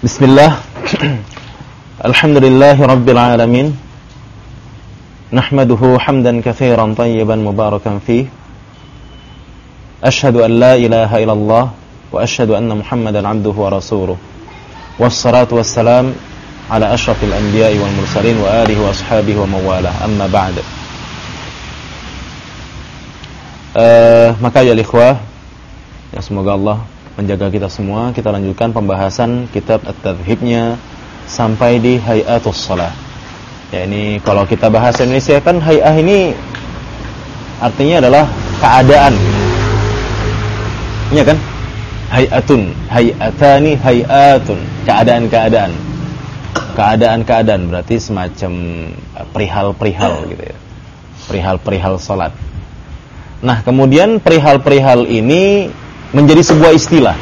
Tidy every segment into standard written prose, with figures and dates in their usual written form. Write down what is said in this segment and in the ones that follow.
Bismillah. Alhamdulillahi rabbil alamin. Nahmaduhu hamdan katsiran tayyiban mubarakan fih. Ashhadu an la ilaha illallah wa ashhadu anna Muhammadan 'abduhu wa rasuluh. Wassalatu wassalam ala asyrafil anbiya'i wal mursalin wa alihi wa ashabihi wa mawalah. Amma ba'd. Maka ya ikhwah, ya semoga Allah menjaga kita semua. Kita lanjutkan pembahasan kitab At-Tadhhibnya sampai di Hayatus Shalah. Ya, ini kalau kita bahasa Indonesia kan hay'ah ini artinya adalah keadaan. Iya kan? Hay'atun, hay'atani, hay'atun, keadaan-keadaan. Keadaan-keadaan berarti semacam perihal-perihal gitu ya. Perihal-perihal salat. Nah, kemudian perihal-perihal ini menjadi sebuah istilah.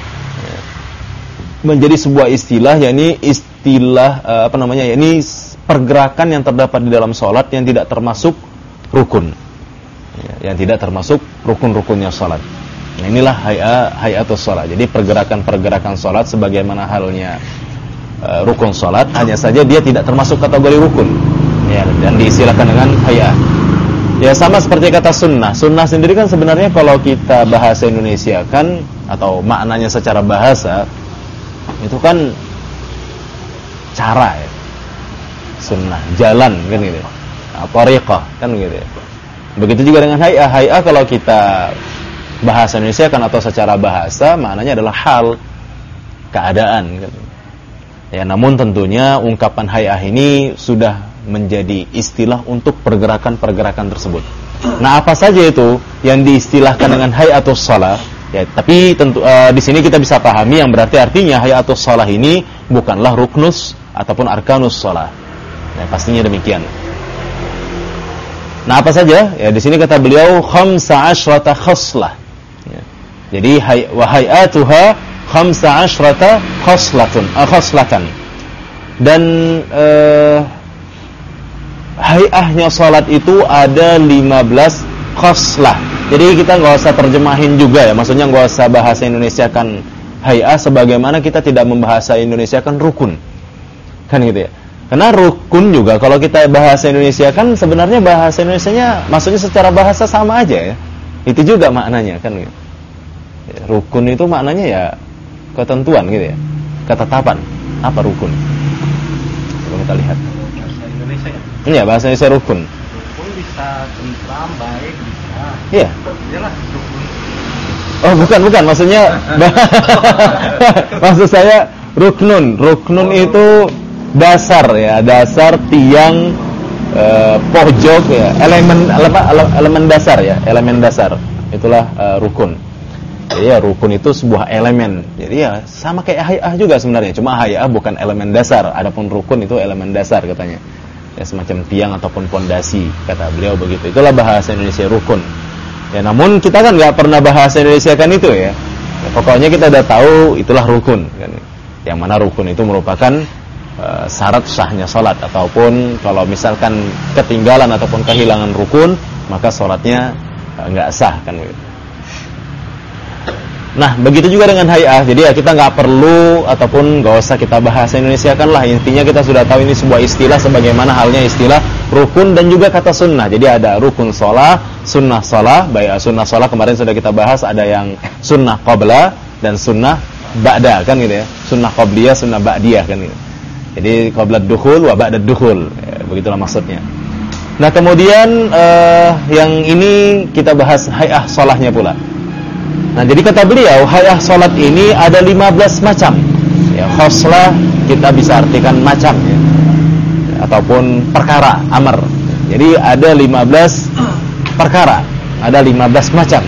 Menjadi sebuah istilah, yakni istilah yakni pergerakan yang terdapat di dalam salat yang tidak termasuk rukun. Yang tidak termasuk rukun-rukunnya salat. Nah, inilah hayatus shalah. Jadi pergerakan-pergerakan salat sebagaimana halnya rukun salat, hanya saja dia tidak termasuk kategori rukun. Ya, dan diistilahkan dengan hayah. Ya, sama seperti kata sunnah. Sunnah sendiri kan sebenarnya kalau kita bahasa Indonesia kan, atau maknanya secara bahasa, itu kan cara ya. Sunnah, jalan kan gitu. Thariqah kan gitu ya. Begitu juga dengan hay'ah. Hay'ah kalau kita bahasa Indonesia kan atau secara bahasa maknanya adalah hal, keadaan kan. Ya, namun tentunya ungkapan hay'ah ini sudah menjadi istilah untuk pergerakan-pergerakan tersebut. Nah, apa saja itu yang diistilahkan dengan hayatus shalah? Ya, tapi tentu di sini kita bisa pahami yang berarti artinya hayatus shalah ini bukanlah ruknus ataupun arkanus shalah. Ya, pastinya demikian. Nah, apa saja? Ya, di sini kata beliau 15 khaslah. Ya. Jadi wa hayatuha 15 khaslatan. Dan hay'ahnya salat itu ada 15 khaslah. Jadi kita nggak usah terjemahin juga ya. Maksudnya nggak usah bahasa Indonesia kan hay'ah sebagaimana kita tidak membahasa Indonesia kan rukun. Kan gitu ya. Karena rukun juga kalau kita bahasa Indonesia kan sebenarnya bahasa Indonesianya maksudnya secara bahasa sama aja ya. Itu juga maknanya kan gitu. Ya, rukun itu maknanya ya ketentuan gitu ya. Ketetapan. Apa rukun? Coba kita lihat. Iya, bahasa Indonesia rukun. Rukun bisa tentram, baik, bisa. Iya. Jelas rukun. Oh, bukan, maksudnya maksud saya ruknun. Ruknun itu dasar ya, dasar tiang pojok ya, elemen dasar ya, elemen dasar. Itulah rukun. Jadi ya rukun itu sebuah elemen. Jadi ya sama kayak hay'ah juga sebenarnya, cuma hay'ah bukan elemen dasar. Adapun rukun itu elemen dasar katanya. Ya, semacam tiang ataupun pondasi, kata beliau begitu. Itulah bahasa Indonesia rukun. Ya, namun kita kan nggak pernah bahasa Indonesia kan itu ya. Ya, pokoknya kita udah tahu itulah rukun kan. Yang mana rukun itu merupakan syarat sahnya salat, ataupun kalau misalkan ketinggalan ataupun kehilangan rukun, maka salatnya nggak sah kan gitu. Nah, begitu juga dengan hay'ah. Jadi ya kita nggak perlu ataupun nggak usah kita bahasa Indonesia kan lah. Intinya kita sudah tahu ini sebuah istilah sebagaimana halnya istilah rukun dan juga kata sunnah. Jadi ada rukun shalah, sunnah shalah. Baik, sunnah shalah kemarin sudah kita bahas, ada yang sunnah qabla dan sunnah ba'da kan gitu ya. Sunnah qabliyah, sunnah ba'diyah kan gitu. Jadi qabla dukhul wa ba'da dukhul. Ya, begitulah maksudnya. Nah, kemudian yang ini kita bahas hay'ah shalahnya pula. Nah, jadi kata beliau, hay'ah salat ini ada 15 macam. Ya, khoslah kita bisa artikan macam ya. Ataupun perkara, amr. Jadi ada 15 perkara, ada 15 macam.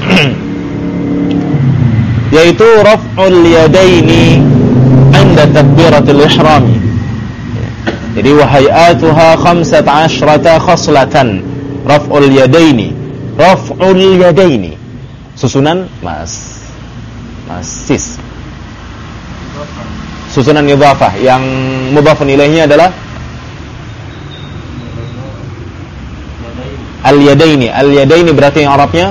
Yaitu raf'ul yadaini 'inda takbiratul ihram. Jadi wa hay'atuha 15 khoslatan. Raf'ul yadaini. Raf'ul yadaini. Susunan sis. Susunan idhafah yang mudhafun ilaihnya adalah al-yadaini. Al-yadaini berarti yang Arabnya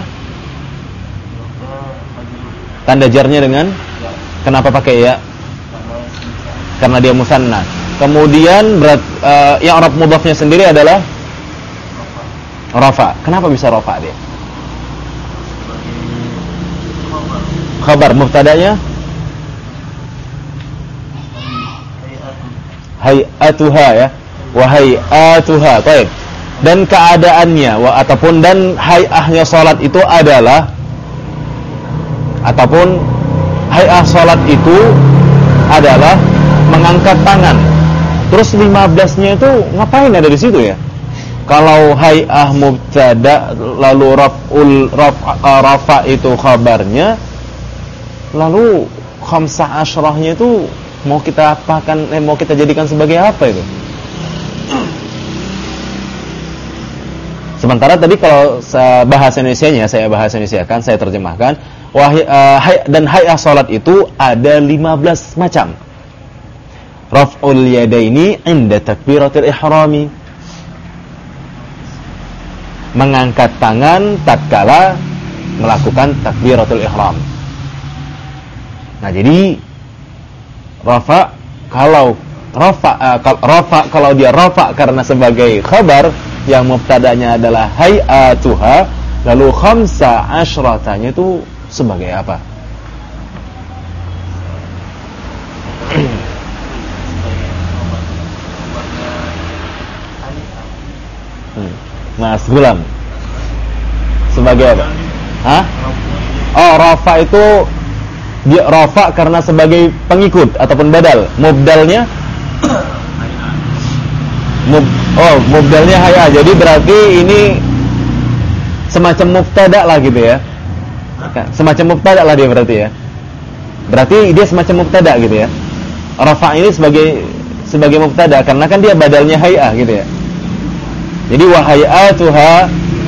tanda jarnya dengan kenapa pakai ya? karena dia musanna. Kemudian yang i'rab mudhafnya sendiri adalah rafa. Kenapa bisa rafa dia? Khabar mubtada'nya hay'atuha ya. Wa hay'atuha. Baik. Dan keadaannya ataupun dan hay'ahnya salat itu adalah ataupun hay'ah salat itu adalah mengangkat tangan. Terus 15-nya itu ngapain ada di situ ya? Kalau hay'ah mubtada lalu rafa itu khabarnya, lalu khamsah asyrahnya itu mau kita apakan mau kita jadikan sebagai apa itu? Sementara tadi kalau bahasa Indonesianya saya bahasa Indonesiakan, saya terjemahkan dan hay'ah salat itu ada 15 macam. Raf'ul yadaini 'inda takbiratul ihrami. Mengangkat tangan tatkala melakukan takbiratul ihram. Nah, jadi rafa kalau dia rafa karena sebagai khabar yang mubtadanya adalah hay'atuha, lalu khamsa asyratanya itu sebagai apa? Mas Gulam sebagai apa? Hah? Oh, rafa itu dia rafa karena sebagai pengikut ataupun badal. Mubdalnya mubdalnya hay'a. Jadi berarti ini semacam mubtada lah gitu ya. Semacam mubtada lah dia berarti ya. Berarti dia semacam mubtada gitu ya. Rafa ini sebagai mubtada karena kan dia badalnya hay'a gitu ya. Jadi wa hay'atuha,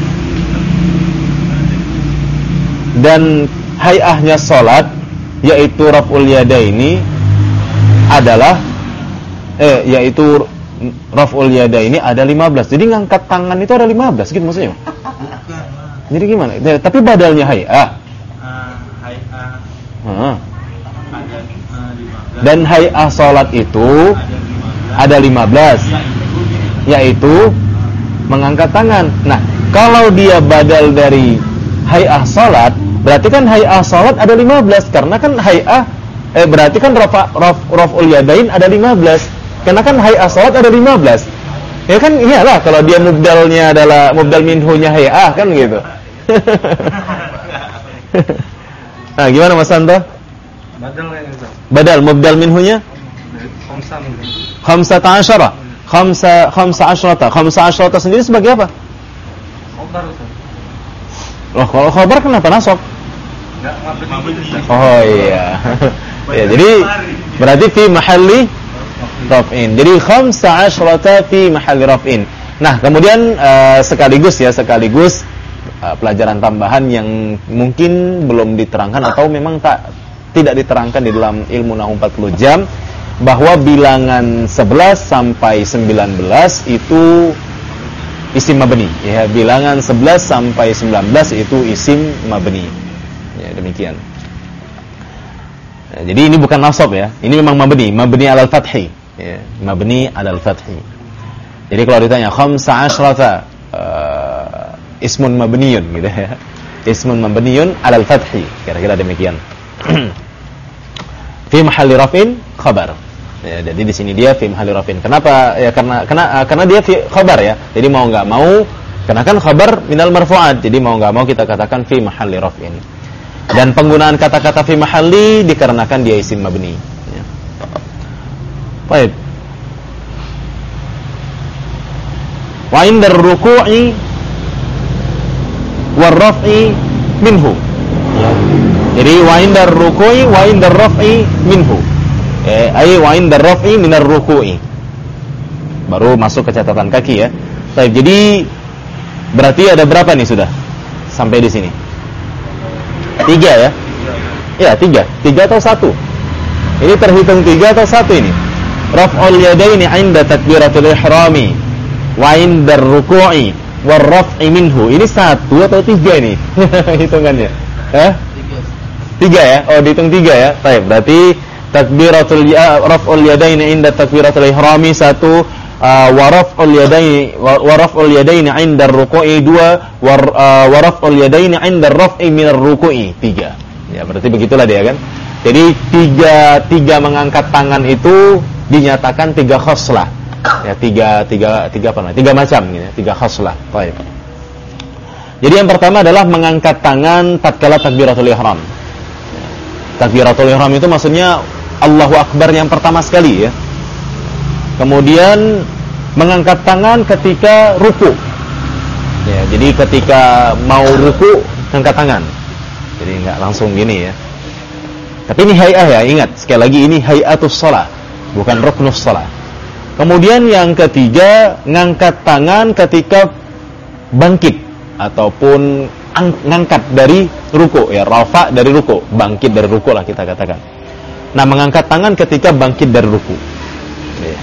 dan hay'ahnya salat yaitu raf'ul yadaini adalah yaitu raf'ul yadaini ada 15. Jadi ngangkat tangan itu ada 15 gitu maksudnya. Jadi gimana? Tapi badalnya hay'ah. Dan hay'ah salat itu ada 15 yaitu mengangkat tangan. Nah, kalau dia badal dari hay'ah salat, berarti kan hay'ah salat ada 15 karena kan hay'ah berarti kan raf'ul yadain ada 15. Karena kan hay'ah salat ada 15. Ya kan iyalah kalau dia mubdalnya adalah mubdal minhunya hay'ah kan gitu. Nah, gimana Mas Santo? Badal mubdal minhunya khamsata asyara. Khamsa asyrata sendiri sebagai apa? Khabar. Loh, kalau khabar kenapa nasab? Oh iya. Ya, jadi berarti fi mahalli raf'in. Jadi khamsa asyrata fi mahalli raf'in. Nah, kemudian sekaligus pelajaran tambahan yang mungkin belum diterangkan atau memang tidak diterangkan di dalam ilmu nahwu 40 jam, bahwa bilangan 11 sampai 19 itu isim mabni ya, bilangan 11 sampai 19 itu isim mabni ya, demikian ya, jadi ini bukan nasab ya, ini memang mabni alal fathi ya, mabni alal fathi. Jadi kalau ditanya khamsa asyrata ismun mabniyun gitu ya, ismun mabniyun alal fathi, kira-kira demikian. Fi mahalli raf'in khabar. Ya, jadi di sini dia fi mahalli raf'in. Kenapa? Ya karena dia fi khabar ya. Jadi mau enggak mau, karena kan khabar minal marfu'at. Jadi mau enggak mau kita katakan fi mahalli raf'in. Dan penggunaan kata-kata fi mahalli dikarenakan dia isim mabni. Ya. Baik. Wa indar ruku'i war raf'i minhu. Ya. Jadi wa indar ruku'i wa indar raf'i minhu. Wa indar raf'i minar ruku'i. Baru masuk ke catatan kaki ya. Baik, jadi berarti ada berapa nih sudah sampai di sini? 3 ya? Ya, 3 atau 1? Ini terhitung 3 atau 1 ini? Raf'ul yadaini 'inda takbiratul ihrami wa indar ruku'i war raf'i minhu. Ini 1 atau 3 ini? Hitungannya. 3 ya? Oh, dihitung 3 ya. Baik, berarti raf'ul yadaini inda takbiratul ihrami 1, wa raf'ul yadaini 'inda ar-ruku'i 2, wa raf'ul yadaini 'inda ar-raf'i min ar-ruku'i 3. Ya, berarti begitulah dia kan. Jadi tiga mengangkat tangan itu dinyatakan 3 khoslah. Ya, tiga macam gitu ya, 3 khoslah. Baik. Jadi yang pertama adalah mengangkat tangan tatkala takbiratul ihram. Takbiratul ihram itu maksudnya Allahu Akbar yang pertama sekali ya. Kemudian mengangkat tangan ketika ruku. Ya, jadi ketika mau ruku angkat tangan. Jadi enggak langsung gini ya. Tapi ini hay'ah ya, ingat sekali lagi ini hay'atus shalah, bukan ruknus shalah. Kemudian yang ketiga, ngangkat tangan ketika bangkit ataupun ngangkat dari ruku ya, rafa dari ruku, bangkit dari ruku lah kita katakan. Nah, mengangkat tangan ketika bangkit dari ruku. Ya.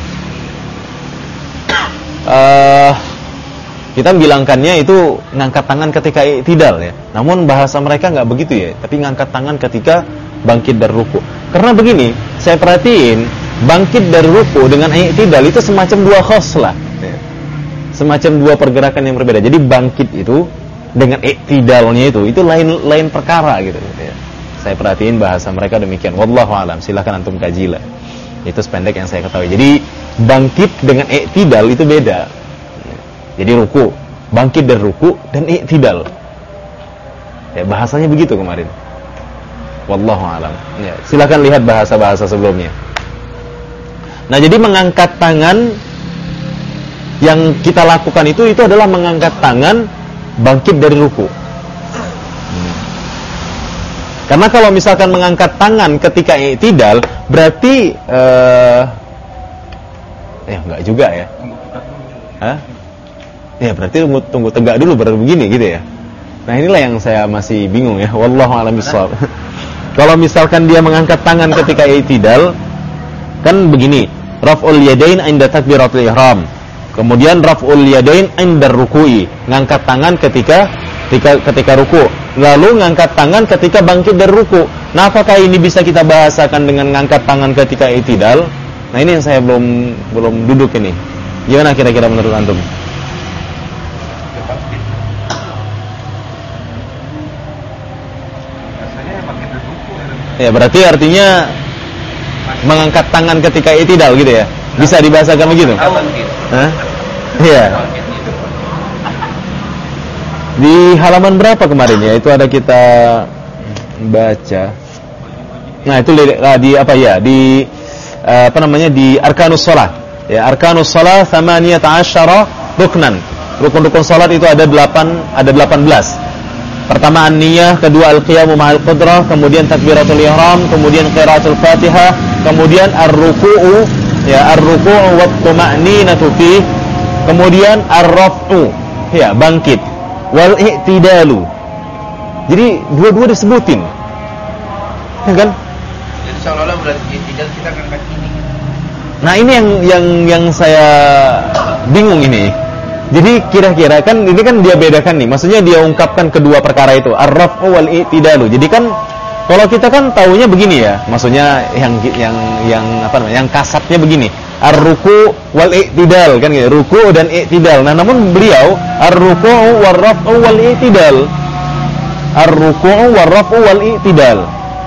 Kita bilangkannya itu ngangkat tangan ketika i'tidal ya. Namun bahasa mereka nggak begitu ya, tapi ngangkat tangan ketika bangkit dari ruku. Karena begini, saya perhatiin bangkit dari ruku dengan i'tidal itu semacam 2 khoslah ya. Semacam 2 pergerakan yang berbeda. Jadi bangkit itu dengan i'tidalnya itu lain perkara gitu ya. Saya perhatiin bahasa mereka demikian. Wallahu alam, silakan antum kajilah. Itu sependek yang saya ketahui. Jadi bangkit dengan i'tidal itu beda. Jadi ruku, bangkit dari ruku dan i'tidal. Ya, bahasanya begitu kemarin. Wallahu alam. Ya, silakan lihat bahasa-bahasa sebelumnya. Nah, jadi mengangkat tangan yang kita lakukan itu adalah mengangkat tangan bangkit dari ruku. Karena kalau misalkan mengangkat tangan ketika i'tidal, berarti enggak juga ya. Hah? Ya, berarti tunggu tegak dulu baru begini gitu ya. Nah, inilah yang saya masih bingung ya. Wallahu a'lam bishawab. Kalau misalkan dia mengangkat tangan ketika i'tidal, kan begini, raf'ul yadain 'inda takbiratul ihram. Kemudian raf'ul yadain 'inda ruku'i, ngangkat tangan ketika ruku. Lalu ngangkat tangan ketika bangkit dari ruku. Nah, apakah ini bisa kita bahasakan dengan ngangkat tangan ketika i'tidal? Nah, ini yang saya belum duduk ini. Gimana kira-kira menurut antum? Ya, berarti artinya mengangkat tangan ketika i'tidal gitu ya. Bisa dibahasakan begitu? Hah? Iya. Di halaman berapa kemarin ya? Itu ada kita baca. Nah, itu di apa ya? Di di arkanus shalah. Ya, arkanus shalah 18 ruknan. Rukun-rukun salat itu ada 18. Pertama an-niyah, kedua al-qiyamu ma'al qudrah, kemudian takbiratul ihram, kemudian qiraatul Fatihah, kemudian ar-ruku'u, ya ar-ruku'u wat tuma'ninatu fi, kemudian ar-raf'u, ya bangkit, wal i'tidalu. Jadi dua-dua disebutin. Ya kan? Jadi seolah-olah berarti i'tidal kita angkat ini. Nah, ini yang saya bingung ini. Jadi kira-kira kan ini kan dia bedakan nih. Maksudnya dia ungkapkan kedua perkara itu, ar-raf'u wal i'tidalu. Jadi kan kalau kita kan taunya begini ya. Maksudnya yang apa namanya? Yang kasatnya begini. Ar-ruku' wal i'tidal kan gitu. Ruku' dan i'tidal. Nah, namun beliau ar-ruku'u war raf'u wal i'tidal. Ar-ruku'u war raf'u wal i'tidal.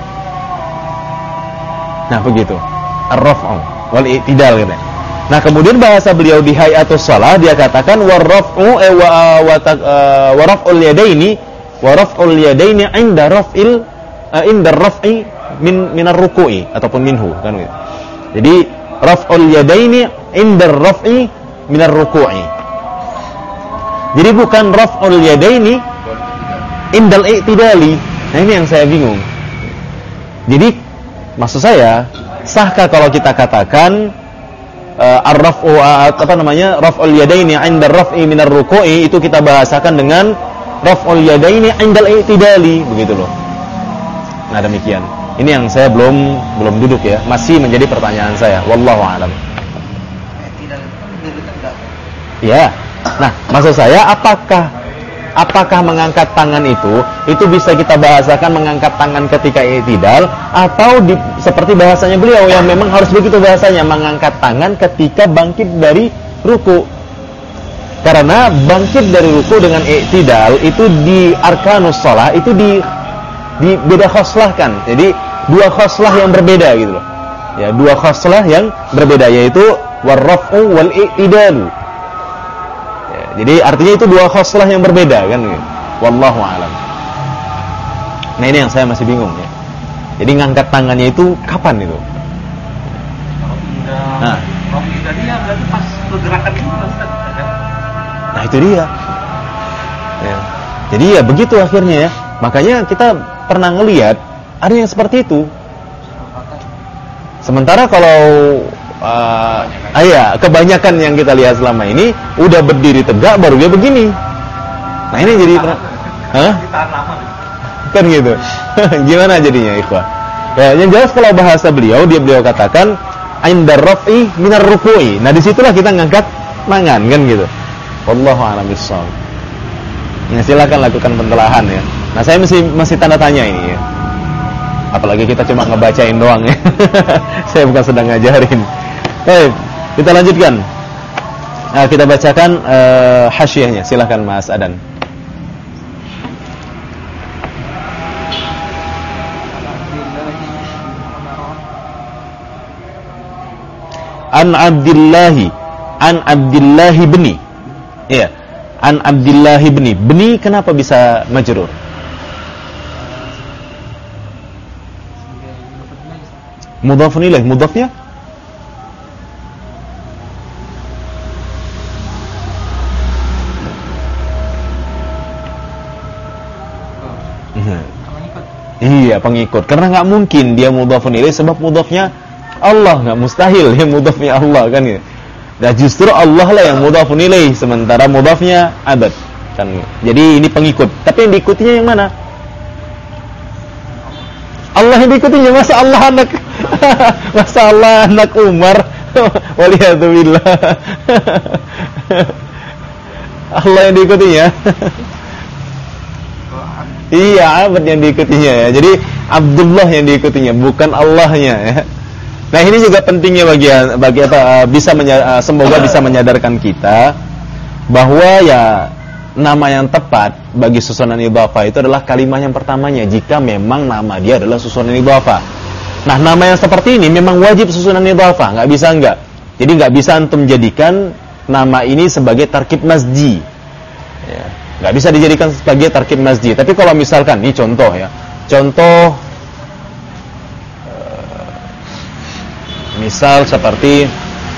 Nah, begitu. Ar-raf'u wal i'tidal gitu. Nah, kemudian bahasa beliau di hayatus shalah dia katakan waraf'u wa raf'ul yadaini wa raf'ul yadaini 'inda raf'i min ar-ruku'i ataupun minhu kan gitu. Jadi raf'ul yadaini 'inda raf'i min ar-ruku'i. Jadi bukan raf'ul yadaini indal i'tidali. Nah, ini yang saya bingung. Jadi maksud saya, sahkah kalau kita katakan ar-raf'u raf'ul yadaini 'inda ar-raf'i min ar-ruku'i itu kita bahasakan dengan raf'ul yadaini 'inda al-i'tidali, begitu loh. Nah, demikian. Ini yang saya belum duduk ya, masih menjadi pertanyaan saya. Wallahu a'lam. Ya. Nah, maksud saya apakah mengangkat tangan itu bisa kita bahasakan mengangkat tangan ketika i'tidal, atau seperti bahasanya beliau yang memang harus begitu bahasanya, mengangkat tangan ketika bangkit dari ruku. Karena bangkit dari ruku dengan i'tidal itu di arkanus shalah itu di beda khoslahkan. Jadi dua khoslah yang berbeda gitu loh. Ya, dua khoslah yang berbeda, yaitu warraf'u wal i'tidalu. Jadi artinya itu dua khoslah yang berbeda kan. Wallahu a'lam. Nah ini yang saya masih bingung ya. Jadi ngangkat tangannya itu kapan itu? Nah, Rofi tadi ya berarti pas pergerakan itu Ustaz. Nah itu dia. Ya. Jadi ya begitu akhirnya ya. Makanya kita pernah ngelihat ada yang seperti itu. Sementara kalau kebanyakan yang kita lihat selama ini udah berdiri tegak baru dia begini. Nah ini jadi kan gitu. Gimana jadinya ikhwah? Ya, yang jelas kalau bahasa beliau katakan indar raf'i minar ruku'i. Nah disitulah kita ngangkat tangan kan gitu. Wallahu a'lam bishawab. Nah, silakan lakukan pentelahan ya. Nah saya masih tanda tanya ini ya. Apalagi kita cuma ngebacain doang ya. Saya bukan sedang ngajarin. Baik, kita lanjutkan. Kita bacakan hasyiahnya. Silakan Mas Adan. An Abdillahi bni. Iya. An Abdillahi bni. Bni kenapa bisa majrur? Mudhafun ilaih, mudhafnya iya, pengikut. Karena nggak mungkin dia mudhafun ilaih sebab mudhafnya Allah, nggak mustahil dia mudhafnya Allah kan ya. Dan justru Allah lah yang mudhafun ilaih, sementara mudhafnya abad kan. Jadi ini pengikut. Tapi yang diikutinya yang mana? Allah yang diikutinya, masa Allah anak masa Allah anak Umar. Waliyadzubillah. Allah yang diikutinya. Iya, abad yang diikutinya ya. Jadi Abdullah yang diikutinya, bukan Allahnya ya. Nah ini juga pentingnya bagi semoga bisa menyadarkan kita bahwa ya nama yang tepat bagi susunan idhafah itu adalah kalimat yang pertamanya jika memang nama dia adalah susunan idhafah. Nah nama yang seperti ini memang wajib susunan idhafah, nggak bisa enggak. Jadi nggak bisa antum jadikan nama ini sebagai tarkib masji. Ya, nggak bisa dijadikan sebagai tarkib masji. Tapi kalau misalkan ini contoh ya, misal seperti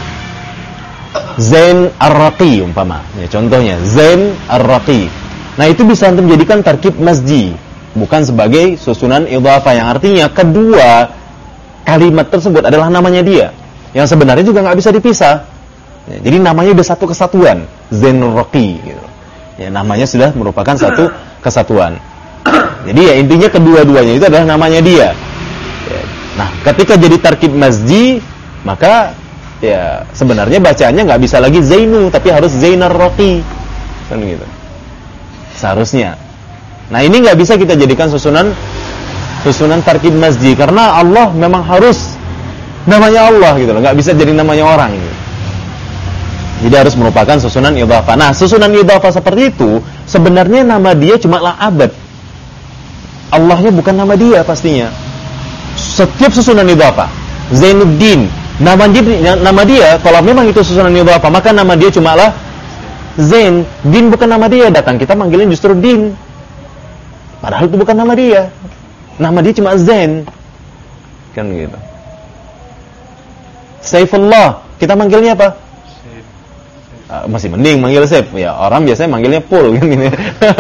Zain Ar-Raqi umpama. Ya, contohnya Zain Ar-Raqi. Nah, itu bisa antum jadikan tarkib masji, bukan sebagai susunan idhafah yang artinya kedua kalimat tersebut adalah namanya dia. Yang sebenarnya juga nggak bisa dipisah. Ya, jadi namanya udah satu kesatuan, Zain Ar-Raqi gitu. Ya, namanya sudah merupakan satu kesatuan. Jadi ya intinya kedua-duanya itu adalah namanya dia. Ya, nah, ketika jadi tarkib masji, maka ya sebenarnya bacaannya nggak bisa lagi Zainu, tapi harus Zainar Raqi, kan gitu. Seharusnya. Nah ini nggak bisa kita jadikan susunan tarkib masji karena Allah memang harus namanya Allah gitu loh, nggak bisa jadi namanya orang gitu. Jadi harus merupakan susunan idhafah. Nah susunan idhafah seperti itu sebenarnya nama dia cuma abad. Allahnya bukan nama dia pastinya. Setiap susunan idhafah, Zainuddin, nama dia kalau memang itu susunan idhafah maka nama dia cuma lah Zain. Din bukan nama dia, datang kita manggilnya justru Din, padahal itu bukan nama dia. Nama dia cuma Zain, kan gitu. Saifullah, kita manggilnya apa? Masih mending manggil Saif. Ya orang biasanya manggilnya Pul kan gini.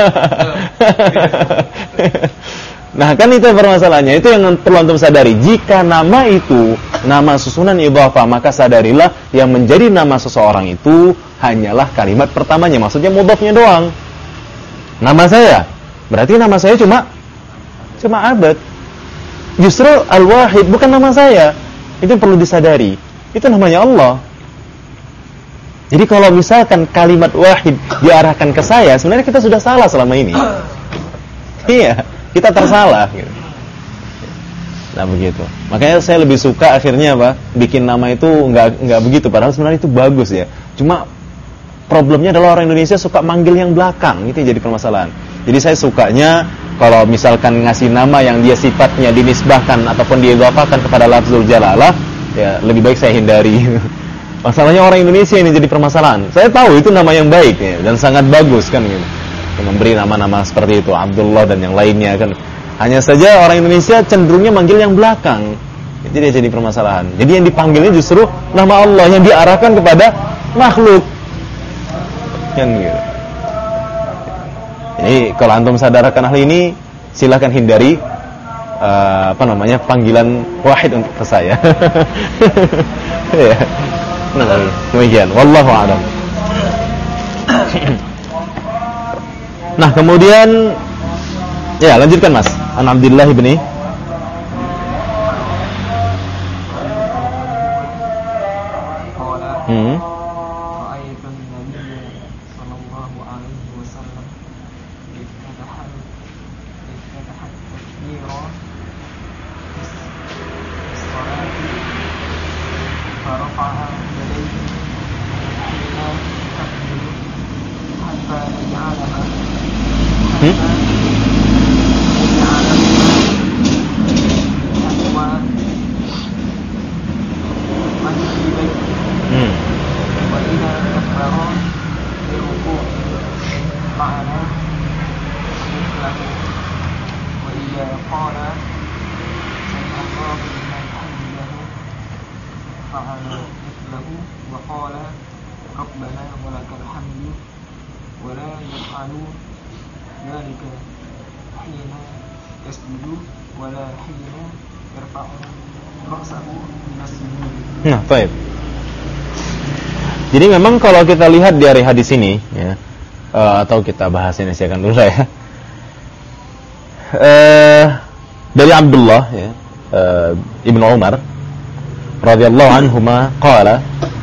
Nah kan itu permasalahannya. Itu yang perlu antum sadari. Jika nama itu nama susunan idhafah, maka sadarilah yang menjadi nama seseorang itu hanyalah kalimat pertamanya, maksudnya mudhafnya doang. Nama saya, berarti nama saya cuma abad. Justru Al-Wahid bukan nama saya. Itu perlu disadari. Itu namanya Allah. Jadi kalau misalkan kalimat wahid diarahkan ke saya, sebenarnya kita sudah salah selama ini. Iya, kita tersalah gitu. Nah begitu. Makanya saya lebih suka akhirnya apa? Bikin nama itu nggak begitu. Padahal sebenarnya itu bagus ya. Cuma problemnya adalah orang Indonesia suka manggil yang belakang. Itu yang jadi permasalahan. Jadi saya sukanya kalau misalkan ngasih nama yang dia sifatnya dinisbahkan ataupun diidhafahkan kepada lafzul jalalah, ya lebih baik saya hindari. Masalahnya orang Indonesia ini jadi permasalahan. Saya tahu itu nama yang baik ya, dan sangat bagus kan gitu. Memberi nama-nama seperti itu, Abdullah dan yang lainnya kan. Hanya saja orang Indonesia cenderungnya manggil yang belakang. Jadi jadi permasalahan. Jadi yang dipanggilnya justru nama Allah yang diarahkan kepada makhluk. Kan gitu. Jadi kalau antum sadar akan hal ini, silakan hindari panggilan wahid untuk ke saya. Ya. Nah, demikian. Wallahu a'lam. Nah, kemudian ya, lanjutkan Mas. An Abdullah bin Nah, baik. Jadi memang kalau kita lihat dari hadis ini ya, atau kita bahas Indonesiakan dulu ya. Dari Abdullah ya, Ibnu Umar radhiyallahu anhuma qala,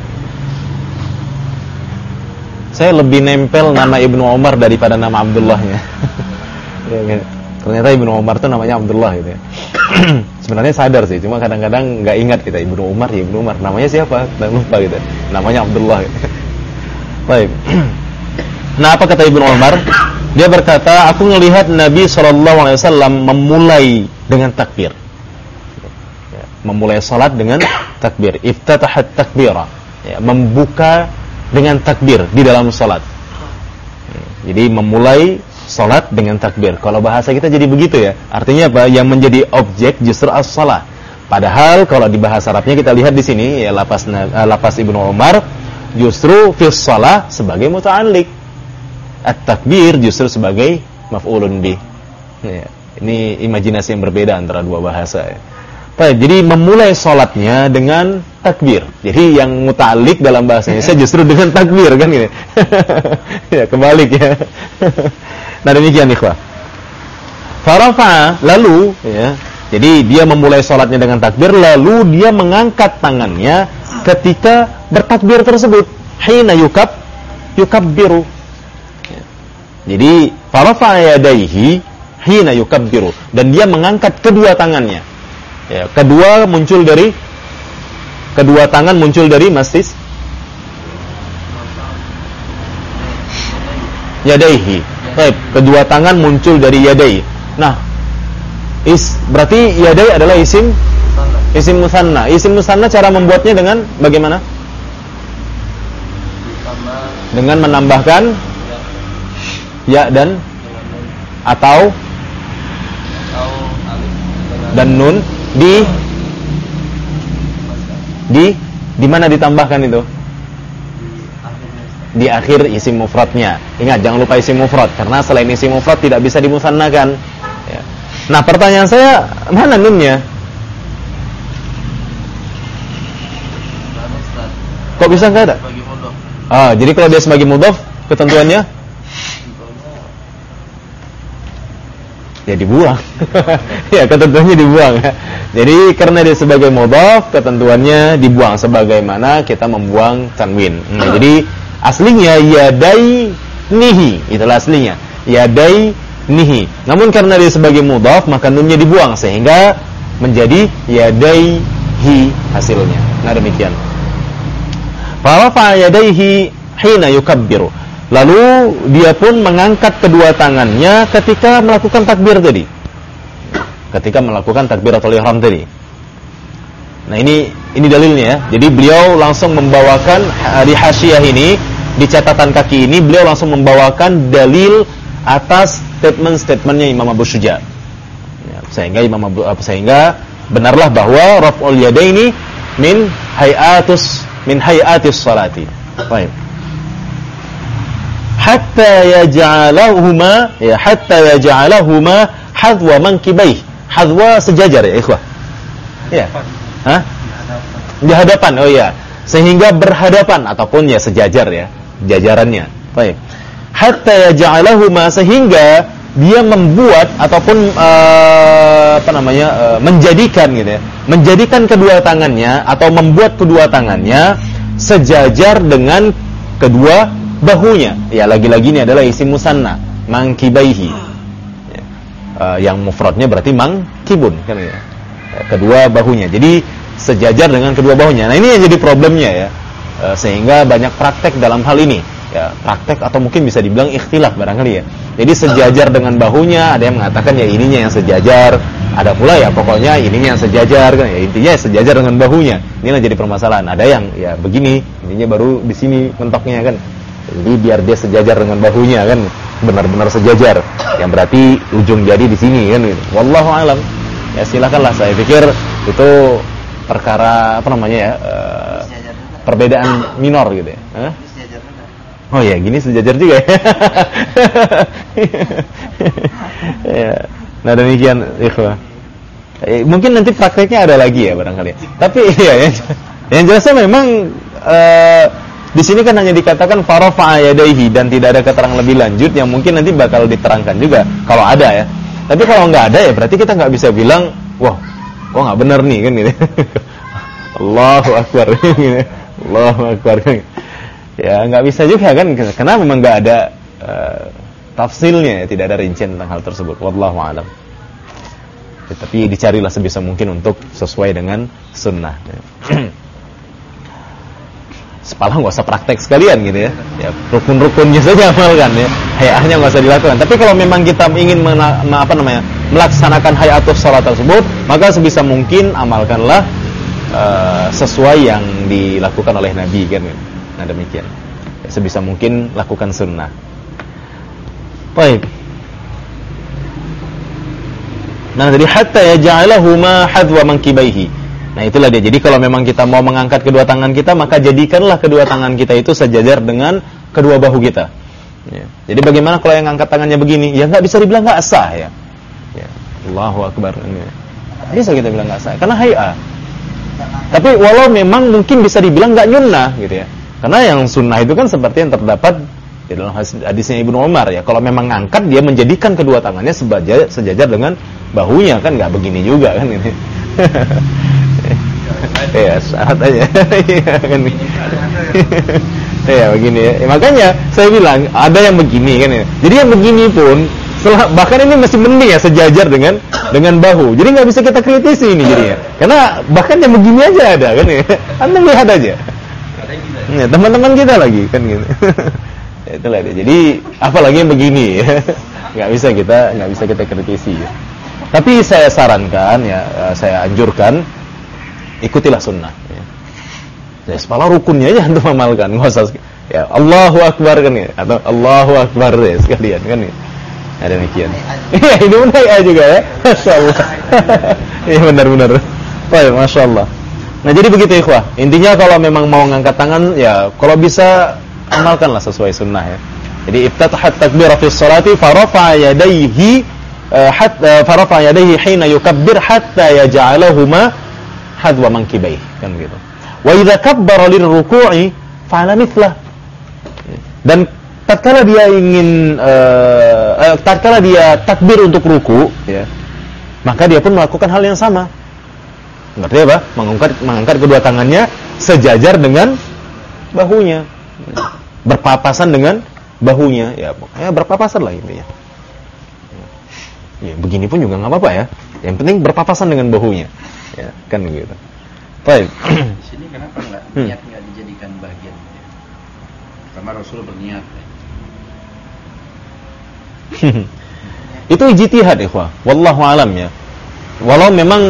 saya lebih nempel nama Ibnu Umar daripada nama Abdullahnya. Ya, ternyata Ibnu Umar itu namanya Abdullah gitu ya. Sebenarnya sadar sih, cuma kadang-kadang nggak ingat kita Ibnu Umar ya Ibnu Umar, namanya siapa? Dan lupa gitu. Namanya Abdullah. Gitu. Baik. Nah, apa kata Ibnu Umar? Dia berkata, aku melihat Nabi SAW memulai dengan takbir. Ya, memulai salat dengan takbir. Iftatahat takbira. Ya, membuka dengan takbir di dalam salat. Ya, jadi memulai salat dengan takbir. Kalau bahasa kita jadi begitu ya. Artinya apa? Yang menjadi objek justru as-salah. Padahal kalau di bahasa Arabnya kita lihat di sini ya lapas Ibnu Umar justru fis shalah sebagai muta'alliq. At-takbir justru sebagai maf'ulun bih. Ya, ini imajinasi yang berbeda antara dua bahasa ya. Baik, jadi memulai salatnya dengan takbir. Jadi yang muta'alliq dalam bahasa Indonesia justru dengan takbir kan gitu. Ya, kebalik ya. Nah, demikian ikhwah. Farafa'a, lalu ya. Jadi dia memulai salatnya dengan takbir, lalu dia mengangkat tangannya ketika bertakbir tersebut. Hina yukabbiru. Ya. Jadi farafa'a yadayhi hina yukabbiru, dan dia mengangkat kedua tangannya. Ya, kedua tangan muncul dari mastis yadayhi. Baik, kedua tangan muncul dari yadai. Nah, berarti yadai adalah isim musanna. Isim musanna cara membuatnya dengan bagaimana? Dengan menambahkan ya dan atau dan nun di mana ditambahkan itu? Di akhir isim mufradnya. Ingat, jangan lupa isim mufrad, karena selain isim mufrad tidak bisa dimusannakan ya. Nah, pertanyaan saya, mana nunnya? Kok bisa nggak ada? Jadi kalau dia sebagai mudhaf, ketentuannya Ya dibuang. Ya ketentuannya dibuang ya. Jadi karena dia sebagai mudhaf, ketentuannya dibuang sebagaimana kita membuang tanwin. Jadi aslinya yadainihi, itulah aslinya. Yadainihi. Namun karena dia sebagai mudhaf, maka nunnya dibuang sehingga menjadi yadaihi hasilnya. Nah demikian. Farafa yadaihi hina yukabbiru. Lalu dia pun mengangkat kedua tangannya ketika melakukan takbir tadi. Ketika melakukan takbiratul ihram tadi. Nah ini dalilnya ya. Jadi beliau langsung membawakan di hasyiah ini, di catatan kaki ini beliau langsung membawakan dalil atas statement-statementnya Imam Abu Syuja. Ya, sehingga benarlah bahwa raf'ul yadaini min hayatis salati. Baik. Hatta yaj'alahuma hadwa mankibaih. Hadwa sejajar ya ikhwah. Ya. Hah? Di hadapan. Oh ya. Sehingga berhadapan ataupun ya sejajar ya, jajarannya. Baik. Hatta yaj'alahuma sehingga dia membuat ataupun menjadikan gitu ya. Menjadikan kedua tangannya atau membuat kedua tangannya sejajar dengan kedua bahunya. Ya lagi-lagi ini adalah isim musanna, mangkibaihi. Ya. Yang mufradnya berarti mangkibun kan ya. Kedua bahunya. Jadi sejajar dengan kedua bahunya. Nah, ini yang jadi problemnya ya. Sehingga banyak praktek dalam hal ini. Ya, praktek atau mungkin bisa dibilang ikhtilaf barangkali ya. Jadi sejajar dengan bahunya, ada yang mengatakan ya ininya yang sejajar, ada pula ya pokoknya ininya yang sejajar kan ya, intinya sejajar dengan bahunya. Inilah jadi permasalahan. Ada yang ya begini, ininya baru di sini mentoknya kan. Jadi biar dia sejajar dengan bahunya kan, benar-benar sejajar. Yang berarti ujung jari di sini kan gitu. Wallahu alam. Ya silakanlah, saya pikir itu perkara perbedaan minor gitu ya. Oh ya, gini sejajar juga ya. Ya. Nah demikian ikhwah. Mungkin nanti prakteknya ada lagi ya barangkali. Tapi ya yang jelasnya memang di sini kan hanya dikatakan farafa'a yadayhi dan tidak ada keterangan lebih lanjut yang mungkin nanti bakal diterangkan juga kalau ada ya. Tapi kalau nggak ada ya berarti kita nggak bisa bilang, wah, kok nggak benar nih kan gitu. Allahu akbar. Allahu akbar. Ya nggak bisa juga kan karena memang nggak ada tafsilnya, tidak ada rincian tentang hal tersebut. Wallahu a'lam. Tapi dicarilah sebisa mungkin untuk sesuai dengan sunnah. Sepalah nggak usah praktek sekalian gitu ya. Ya rukun-rukunnya saja amalkan ya. Hayahnya nggak usah dilakukan. Tapi kalau memang kita ingin melaksanakan hayatus salat tersebut, maka sebisa mungkin amalkanlah sesuai yang dilakukan oleh Nabi kan. Nah demikian. Ya, sebisa mungkin lakukan sunnah. Baik. Nah jadi hatta yaj'alahuma hadwa mankibaihi. Nah itulah dia. Jadi kalau memang kita mau mengangkat kedua tangan kita, maka jadikanlah kedua tangan kita itu sejajar dengan kedua bahu kita. Ya. Jadi bagaimana kalau yang angkat tangannya begini? Ya nggak bisa dibilang nggak sah ya. Ya. Allahu akbar. Bisa kita bilang nggak sah karena hay'a. Tapi walau memang mungkin bisa dibilang nggak nyunnah gitu ya. Karena yang sunnah itu kan seperti yang terdapat di dalam hadisnya Ibnu Umar ya. Kalau memang ngangkat dia menjadikan kedua tangannya sejajar dengan bahunya kan nggak begini juga kan ini. Ya saat aja. Iya kan. Ya begini ya. Makanya saya bilang ada yang begini kan ya. Jadi yang begini pun bahkan ini masih mending ya sejajar dengan bahu. Jadi nggak bisa kita kritisi ini jadinya. Karena bahkan yang begini aja ada kan ya. Anda lihat aja. Ya, teman-teman kita lagi kan gitu. Ya, itulah dia. Jadi apalagi yang begini ya. Nggak bisa kita kritisi ya. Tapi saya sarankan ya, saya anjurkan ikutilah sunnah ya. Ya sepala rukunnya aja untuk amalkan, nggak usah ya Allahu akbar kan ya atau Allahu akbar ya sekalian kan ya. Ada demikian. Iya, ini benar ya juga ya. Masyaallah. Iya benar-benar. Baik, masyaallah. Nah, jadi begitu ikhwah. Intinya kalau memang mau ngangkat tangan ya kalau bisa amalkanlah sesuai sunnah ya. Jadi iftatahat takbir fi sholati farafa yadayhi hina yukabbir hatta yaj'alahuma hadwa mankibaihi kan gitu. Wa idza kabbara lirruku'i fa'ala mithlah. Dan tatkala dia ingin tatkala dia takbir untuk ruku, ya, maka dia pun melakukan hal yang sama. Ngerti apa? Mengangkat kedua tangannya sejajar dengan bahunya, berpapasan dengan bahunya, ya berpapasan lah intinya. Ya, begini pun juga nggak apa-apa ya. Yang penting berpapasan dengan bahunya, ya kan begitu. Baik. Di sini kenapa niat nggak dijadikan bagian? Karena Rasul berniat. Itu ijtihad, ikhwah. Wallahu alam ya. Walau memang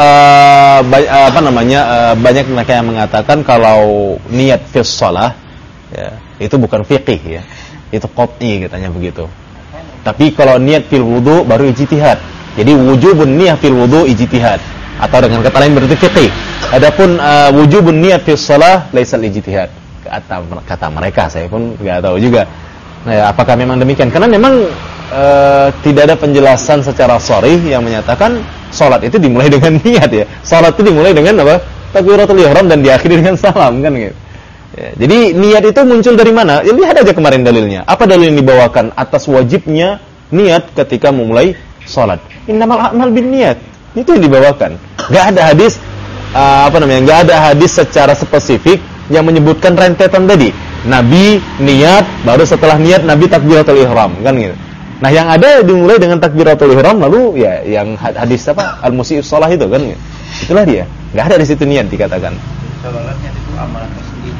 banyak mereka yang mengatakan kalau niat fi shalah, ya, itu bukan fiqih ya. Itu qat'i katanya begitu. Tapi kalau niat fil wudu baru ijtihad. Jadi wujubun niyah fil wudu ijtihad. Atau dengan kata lain berarti fiqih. Adapun wujubun niyat fis shalah laisal ijtihad. Kata mereka, saya pun enggak tahu juga. Nah, ya, apakah memang demikian? Karena memang tidak ada penjelasan secara sharih yang menyatakan salat itu dimulai dengan niat ya. Salat itu dimulai dengan apa? Takbiratul ihram dan diakhiri dengan salam kan gitu. Ya, jadi niat itu muncul dari mana? Ya, lihat aja kemarin dalilnya. Apa dalil yang dibawakan atas wajibnya niat ketika memulai salat? Innamal a'mal binniyat. Itu yang dibawakan. Enggak ada hadis enggak ada hadis secara spesifik yang menyebutkan rentetan tadi. Nabi niat, baru setelah niat Nabi takbiratul ihram, kan gitu. Nah, yang ada dimulai dengan takbiratul ihram, lalu ya yang hadis apa? Al-musii'us shalah itu kan gitu. Itulah dia. Enggak ada di situ niat dikatakan. Salatnya itu amalan tersendiri.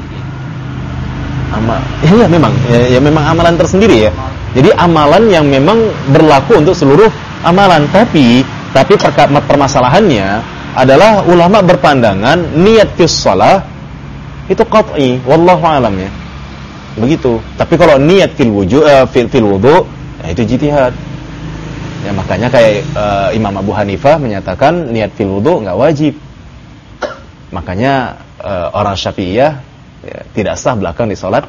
Ya memang, ya memang amalan tersendiri ya. Jadi amalan yang memang berlaku untuk seluruh amalan, tapi permasalahannya adalah ulama berpandangan niat fis shalah itu qat'i, wallahu alam ya. Begitu. Tapi kalau niat fil wudu, ya itu ijtihad. Ya makanya kayak Imam Abu Hanifah menyatakan niat fil wudu enggak wajib. Makanya orang Syafi'iyah ya, tidak sah salat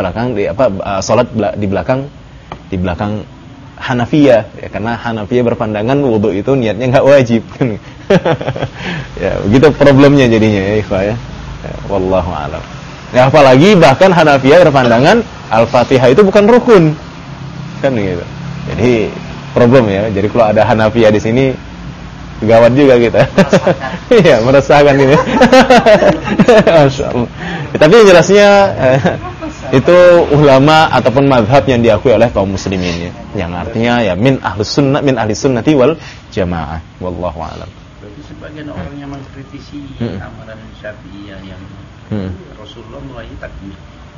di belakang Hanafiyah ya, karena Hanafiyah berpandangan wudu itu niatnya enggak wajib. Ya, begitu problemnya jadinya ya ikhwah ya. Wallahu a'lam. Ya, apalagi bahkan Hanafiyah berpandangan Al-Fatihah itu bukan rukun. Kan gitu. Jadi problem ya. Jadi kalau ada Hanafiyah di sini gawat juga kita. Iya, meresahkan ini. Masyaallah. Tapi yang jelasnya itu ulama ataupun mazhab yang diakui oleh kaum muslimin ya. Yang artinya ya min ahli sunnati wal jamaah. Wallahu a'lam. Berarti sebagian orang yang mengkritisi amalan Syafi'iyah yang Rasulullah mulai takbir.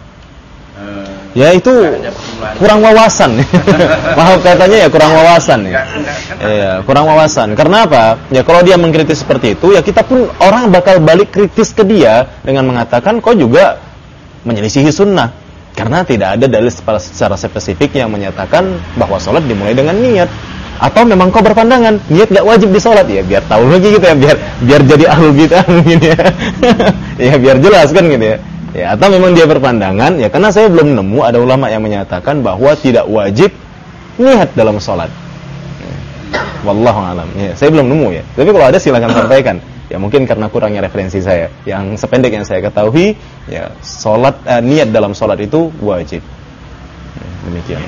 Ya itu kurang wawasan. Maaf katanya ya kurang wawasan ya. Iya, kurang wawasan. Karena apa? Ya kalau dia mengkritis seperti itu, ya kita pun orang bakal balik kritis ke dia dengan mengatakan kau juga menyelisihi sunnah. Karena tidak ada dalil secara spesifik yang menyatakan bahwa salat dimulai dengan niat. Atau memang kau berpandangan niat gak wajib di salat, ya biar tahu lagi gitu ya, biar jadi ahlul bidah gini ya. Ya biar jelas kan gitu ya. Ya atau memang dia berpandangan ya, karena saya belum nemu ada ulama yang menyatakan bahwa tidak wajib niat dalam salat. Ya. Wallahu a'lam. Ya, saya belum nemu ya. Tapi kalau ada silakan sampaikan. Ya mungkin karena kurangnya referensi saya. Yang sependek yang saya ketahui ya salat niat dalam salat itu wajib. Ya, demikian.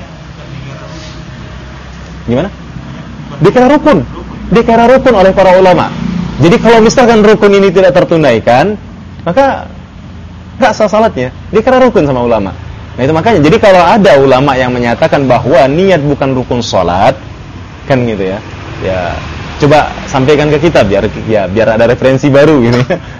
Gimana? Dikira rukun oleh para ulama. Jadi kalau misalkan rukun ini tidak tertunaikan, maka enggak sah salatnya. Dikira rukun sama ulama. Nah itu makanya. Jadi kalau ada ulama yang menyatakan bahwa niat bukan rukun salat, kan gitu ya. Ya coba sampaikan ke kita biar ada referensi baru gini.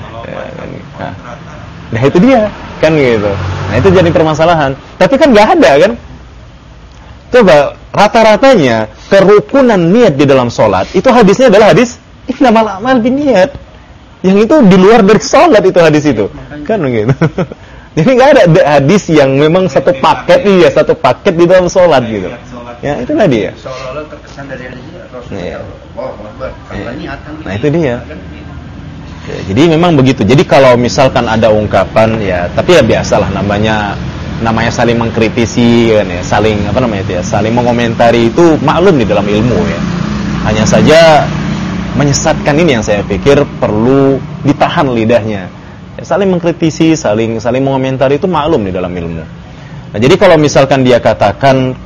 Nah itu dia, kan gitu. Nah itu jadi permasalahan. Tapi kan enggak ada kan? Coba rata-ratanya kerukunan niat di dalam sholat itu hadisnya adalah hadis innamal a'mal binniyat. Yang itu di luar dari sholat itu hadis itu, kan begitu. Jadi nggak ada hadis yang memang satu paket di dalam sholat gitu. Ya itu tadi ya. Seolah-olah terkesan dari hadis Rasulullah. Nah itu dia. Ya, jadi memang begitu. Jadi kalau misalkan ada ungkapan ya, tapi ya biasalah namanya saling mengkritisi kan ya, saling mengomentari itu maklum di dalam ilmu ya. Hanya saja menyesatkan ini yang saya pikir perlu ditahan lidahnya. Ya, saling mengkritisi, saling mengomentari itu maklum di dalam ilmu. Nah, jadi kalau misalkan dia katakan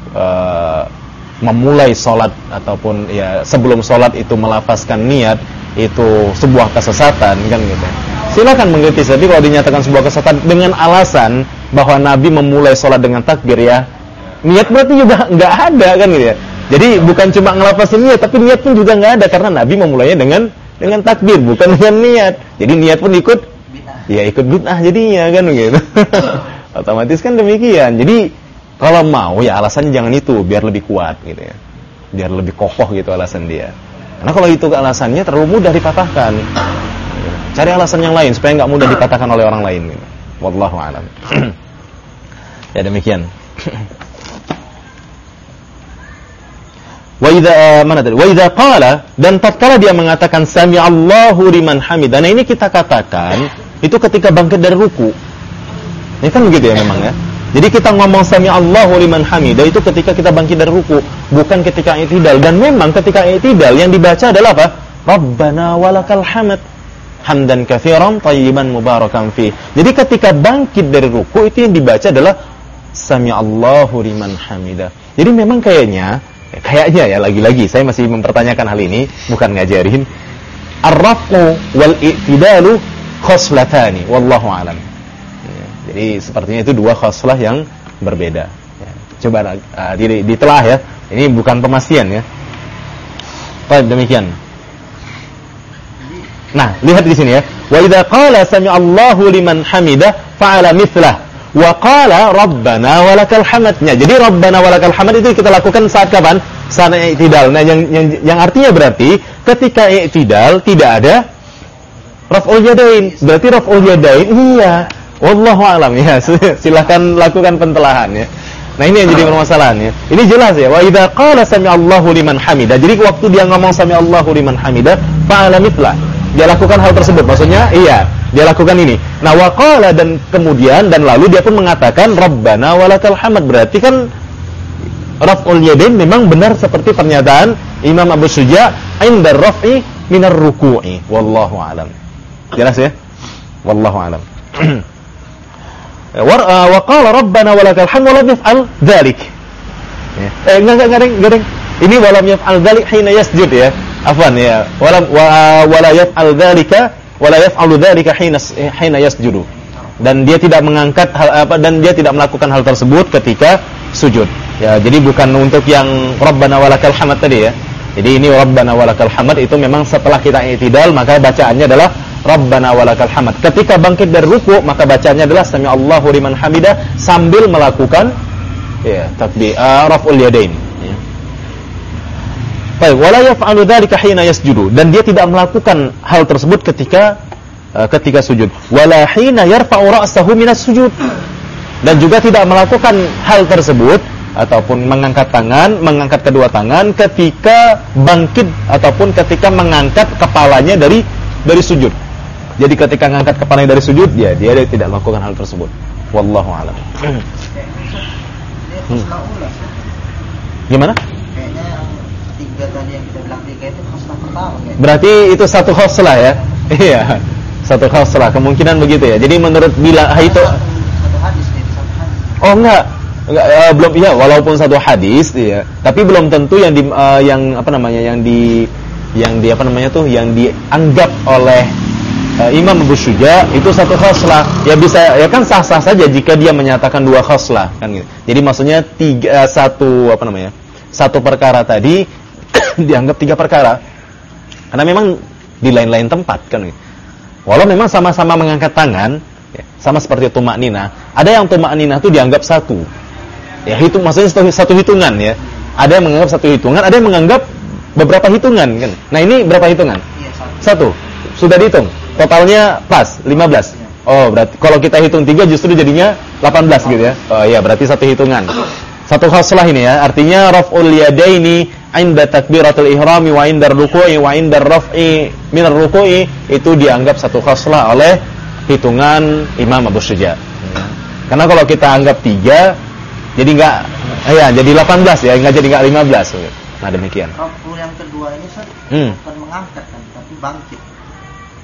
memulai sholat ataupun ya sebelum sholat itu melafazkan niat itu sebuah kesesatan kan gitu. Silakan mengkritisi, tapi kalau dinyatakan sebuah kesesatan dengan alasan bahwa Nabi memulai sholat dengan takbir ya, niat berarti juga nggak ada kan gitu ya. Jadi bukan cuma ngelafazin niat, tapi niat pun juga nggak ada karena Nabi memulainya dengan takbir bukan dengan niat. Jadi niat pun ikut bid'ah jadinya kan gitu. Otomatis kan demikian. Jadi kalau mau ya alasannya jangan itu, biar lebih kuat gitu ya. Biar lebih kokoh gitu alasan dia. Karena kalau itu alasannya terlalu mudah dipatahkan. Cari alasan yang lain supaya nggak mudah dipatahkan oleh orang lain gitu. Wallahu a'lam. Ya demikian. Wa idza qala, dan tatkala dia mengatakan sami'allahu liman hamidah. Nah ini kita katakan itu ketika bangkit dari ruku. Ini kan begitu ya memang ya. Jadi kita ngomong sami'allahu liman hamidah itu ketika kita bangkit dari ruku, bukan ketika i'tidal. Dan memang ketika i'tidal yang dibaca adalah apa? Rabbana walakal hamd. Hamdan katsiran thayyiban mubarakan fi. Jadi ketika bangkit dari ruku itu yang dibaca adalah sami'allahu liman hamidah. Jadi memang kayaknya ya lagi-lagi saya masih mempertanyakan hal ini, bukan ngajarin. Ar-raf'u wal i'tidalu khoslatani wallahu a'lam. Jadi sepertinya itu dua khoslah yang berbeda. Ya, coba ditelah ya. Ini bukan pemastian ya. Baik, demikian. Nah, lihat di sini ya. Wa idza qala sami'allahu liman hamidah fa'ala mithlah wa qala rabbana walakal hamdnya. Jadi rabbana walakal hamd itu kita lakukan saat kapan? Saat i'tidal. Nah, yang artinya berarti ketika i'tidal tidak ada raf'ul yadain. Berarti raf'ul yadain iya. Wallahu a'lam ya. Silakan lakukan pentelahan ya. Nah, ini yang jadi permasalahan ya. Ini jelas ya. Wa idza qala sami'allahu liman hamidah. Jadi waktu dia ngomong sami'allahu liman hamidah fa'ala mithlah. Dia lakukan hal tersebut. Maksudnya iya, dia lakukan ini. Nah, wa qala dan kemudian dan lalu dia pun mengatakan rabbana walakal hamd. Berarti kan raf'ul yadain memang benar seperti pernyataan Imam Abu Syuja' inda raf'i minar ruku'i. Wallahu a'lam. Jelas ya? Wallahu a'lam. Wa qala rabbana walakal hamd wa lam yaf'al dzalik. Enggak. Ini wa lam yaf'al dzalik hina yasjud ya. Afwan ya. Wala yaf'al dzalika wala yaf'alu dzalika hina yasjudu. Dan dia tidak mengangkat dan dia tidak melakukan hal tersebut ketika sujud. Ya, jadi bukan untuk yang rabbana walakal hamd tadi ya. Jadi ini rabbana walakal hamd itu memang setelah kita i'tidal maka bacaannya adalah rabbana walakal hamd. Ketika bangkit dari ruku maka bacaannya adalah sami'allahu liman hamidah sambil melakukan ya takbir raf'ul yadain ya. Baik, wala yaf'alu dzalika hina yasjudu, dan dia tidak melakukan hal tersebut ketika sujud. Wala hina yarfa'u ra'sahu minas sujud, dan juga tidak melakukan hal tersebut ataupun mengangkat mengangkat kedua tangan ketika bangkit ataupun ketika mengangkat kepalanya dari sujud. Jadi ketika mengangkat kepalanya dari sujud, dia tidak melakukan hal tersebut. Wallahu a'lam. Gimana? Kayaknya yang tiga tadi yang kita bilang tiga itu khoslah pertama kayaknya. Berarti itu satu khoslah ya? Iya, satu khoslah. Kemungkinan begitu ya. Jadi menurut itu satu hadis nih, satu hadis. Oh enggak, belum ya. Walaupun satu hadis, ya. Tapi belum tentu yang dianggap oleh Imam Abu Syuja itu satu khoslah. Ya bisa, ya kan sah-sah saja jika dia menyatakan dua khoslah kan gitu. Jadi maksudnya satu perkara tadi dianggap tiga perkara. Karena memang di lain-lain tempat kan gitu. Walau memang sama-sama mengangkat tangan, ya, sama seperti tumakninah. Ada yang tumakninah itu dianggap satu. Ya, itu maksudnya satu hitungan ya. Ada yang menganggap satu hitungan, ada yang menganggap beberapa hitungan kan. Nah, ini berapa hitungan? Iya, satu. Sudah dihitung. Totalnya pas 15. Oh, berarti kalau kita hitung 3 justru jadinya 18 gitu ya. Oh iya, berarti satu hitungan. Satu khoslah ini ya. Artinya raf'ul yadaini 'inda takbiratul ihrami wa 'inda ruku'i wa 'inda raf'i minar ruku'i itu dianggap satu khoslah oleh hitungan Imam Abu Syuja'. Karena kalau kita anggap 3 jadi jadi 18 ya, jadi enggak 15. Nah, demikian. Raf'u yang kedua ini bukan mengangkat kan, tapi bangkit.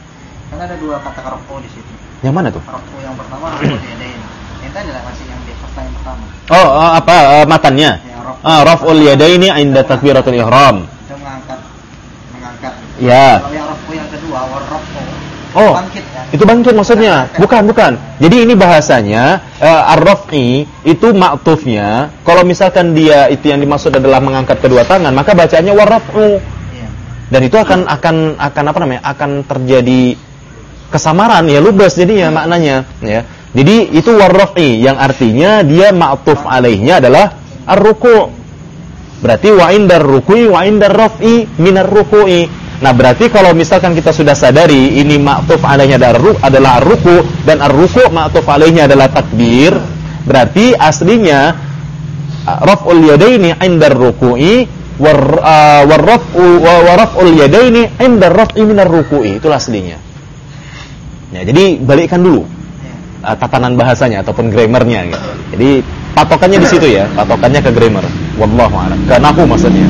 Karena ada dua kata raf'u di situ. Yang mana tuh? Raf'u yang pertama raf'u yadain. Yang tadi adalah masih yang di yang pertama. Matannya. Ya, Raf'ul yadaini 'inda takbiratul ihram. Itu mengangkat. Ya. Kalau yang rafu yang kedua, warrafu. Bangkit kan? Itu bangkit maksudnya. Bukan. Jadi ini bahasanya ar-raf'i itu ma'tufnya. Kalau misalkan dia itu yang dimaksud adalah mengangkat kedua tangan, maka bacaannya warraf'u. Iya. Dan itu akan apa namanya? Akan terjadi kesamaran ya, lubas jadinya maknanya ya. Jadi itu warraf'i yang artinya dia ma'tuf alaihnya adalah ar-ruku'. Berarti wa indar ruku'i wa indar raf'i minar ruku'i. Nah, berarti kalau misalkan kita sudah sadari ini ma'tuf alaihnya adalah ar-ruku' dan ar-ruku' ma'tuf alaihnya adalah takbir, berarti aslinya raf'ul yadaini 'indar ruku'i wa raf'ul yadaini 'indar raf'i minar ruku'i. Itulah aslinya. Ya, jadi balikkan dulu tatanan bahasanya ataupun grammarnya gitu. Jadi patokannya di situ ya, patokannya ke grammar. Wallahu a'lam. Ke nahwu maksudnya.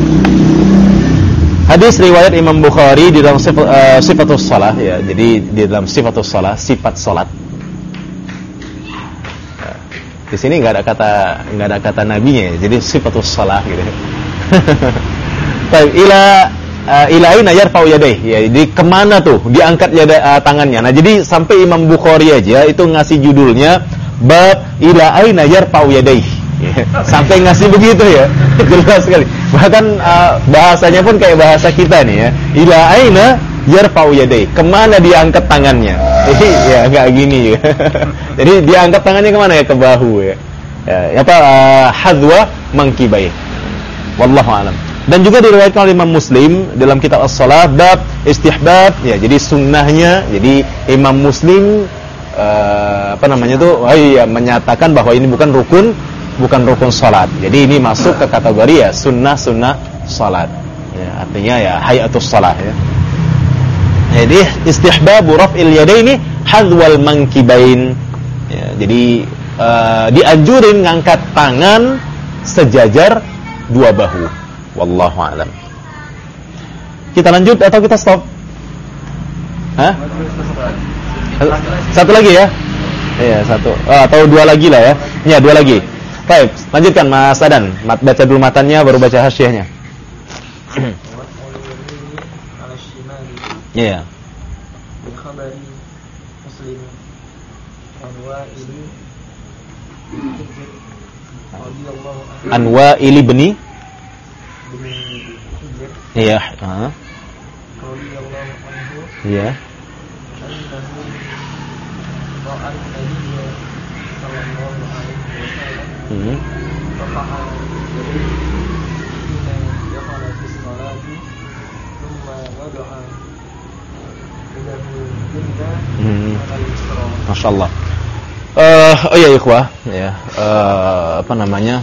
Hadis riwayat Imam Bukhari di dalam sifatus shalah ya. Jadi di dalam sifatus shalah, sifat salat. Di sini enggak ada kata nabinya ya. Jadi sifatus shalah gitu. Baik, ila aina yarfa'u yadayhi. Ya, jadi kemana tuh diangkat tangannya. Nah, jadi sampai Imam Bukhari aja itu ngasih judulnya bab ila aina yarfa'u yadayhi. Sampai ngasih begitu ya, jelas sekali. Bahkan bahasanya pun kayak bahasa kita nih ya. Ila aina yarfa'u yadayhi, kemana dia angkat tangannya. Jadi ya enggak gini ya. Jadi dia angkat tangannya kemana ya, ke bahu ya. Hadwa mankibai. Wallahu a'lam. Dan juga diriwayatkan oleh Imam Muslim dalam kitab As-Shalah bab istihbab ya. Jadi sunnahnya, jadi Imam Muslim menyatakan bahwa ini bukan rukun salat. Jadi ini masuk ke kategori ya sunnah salat. Ya, artinya ya hayatus salat ya. Jadi istihbabu raf'il yadaini hadwal mankibain. Ya, jadi dianjurin ngangkat tangan sejajar dua bahu. Wallahu a'lam. Kita lanjut atau kita stop? Hah? Satu lagi ya? Iya, satu. Atau dua lagi lah ya. Ya, dua lagi. Baik, lanjutkan Mas Adan. Baca dulu matannya baru baca hasyiahnya. Iya. Anwa'il ibni iya, iya. Masya Allah. Oh ya ikhwah ya, apa namanya,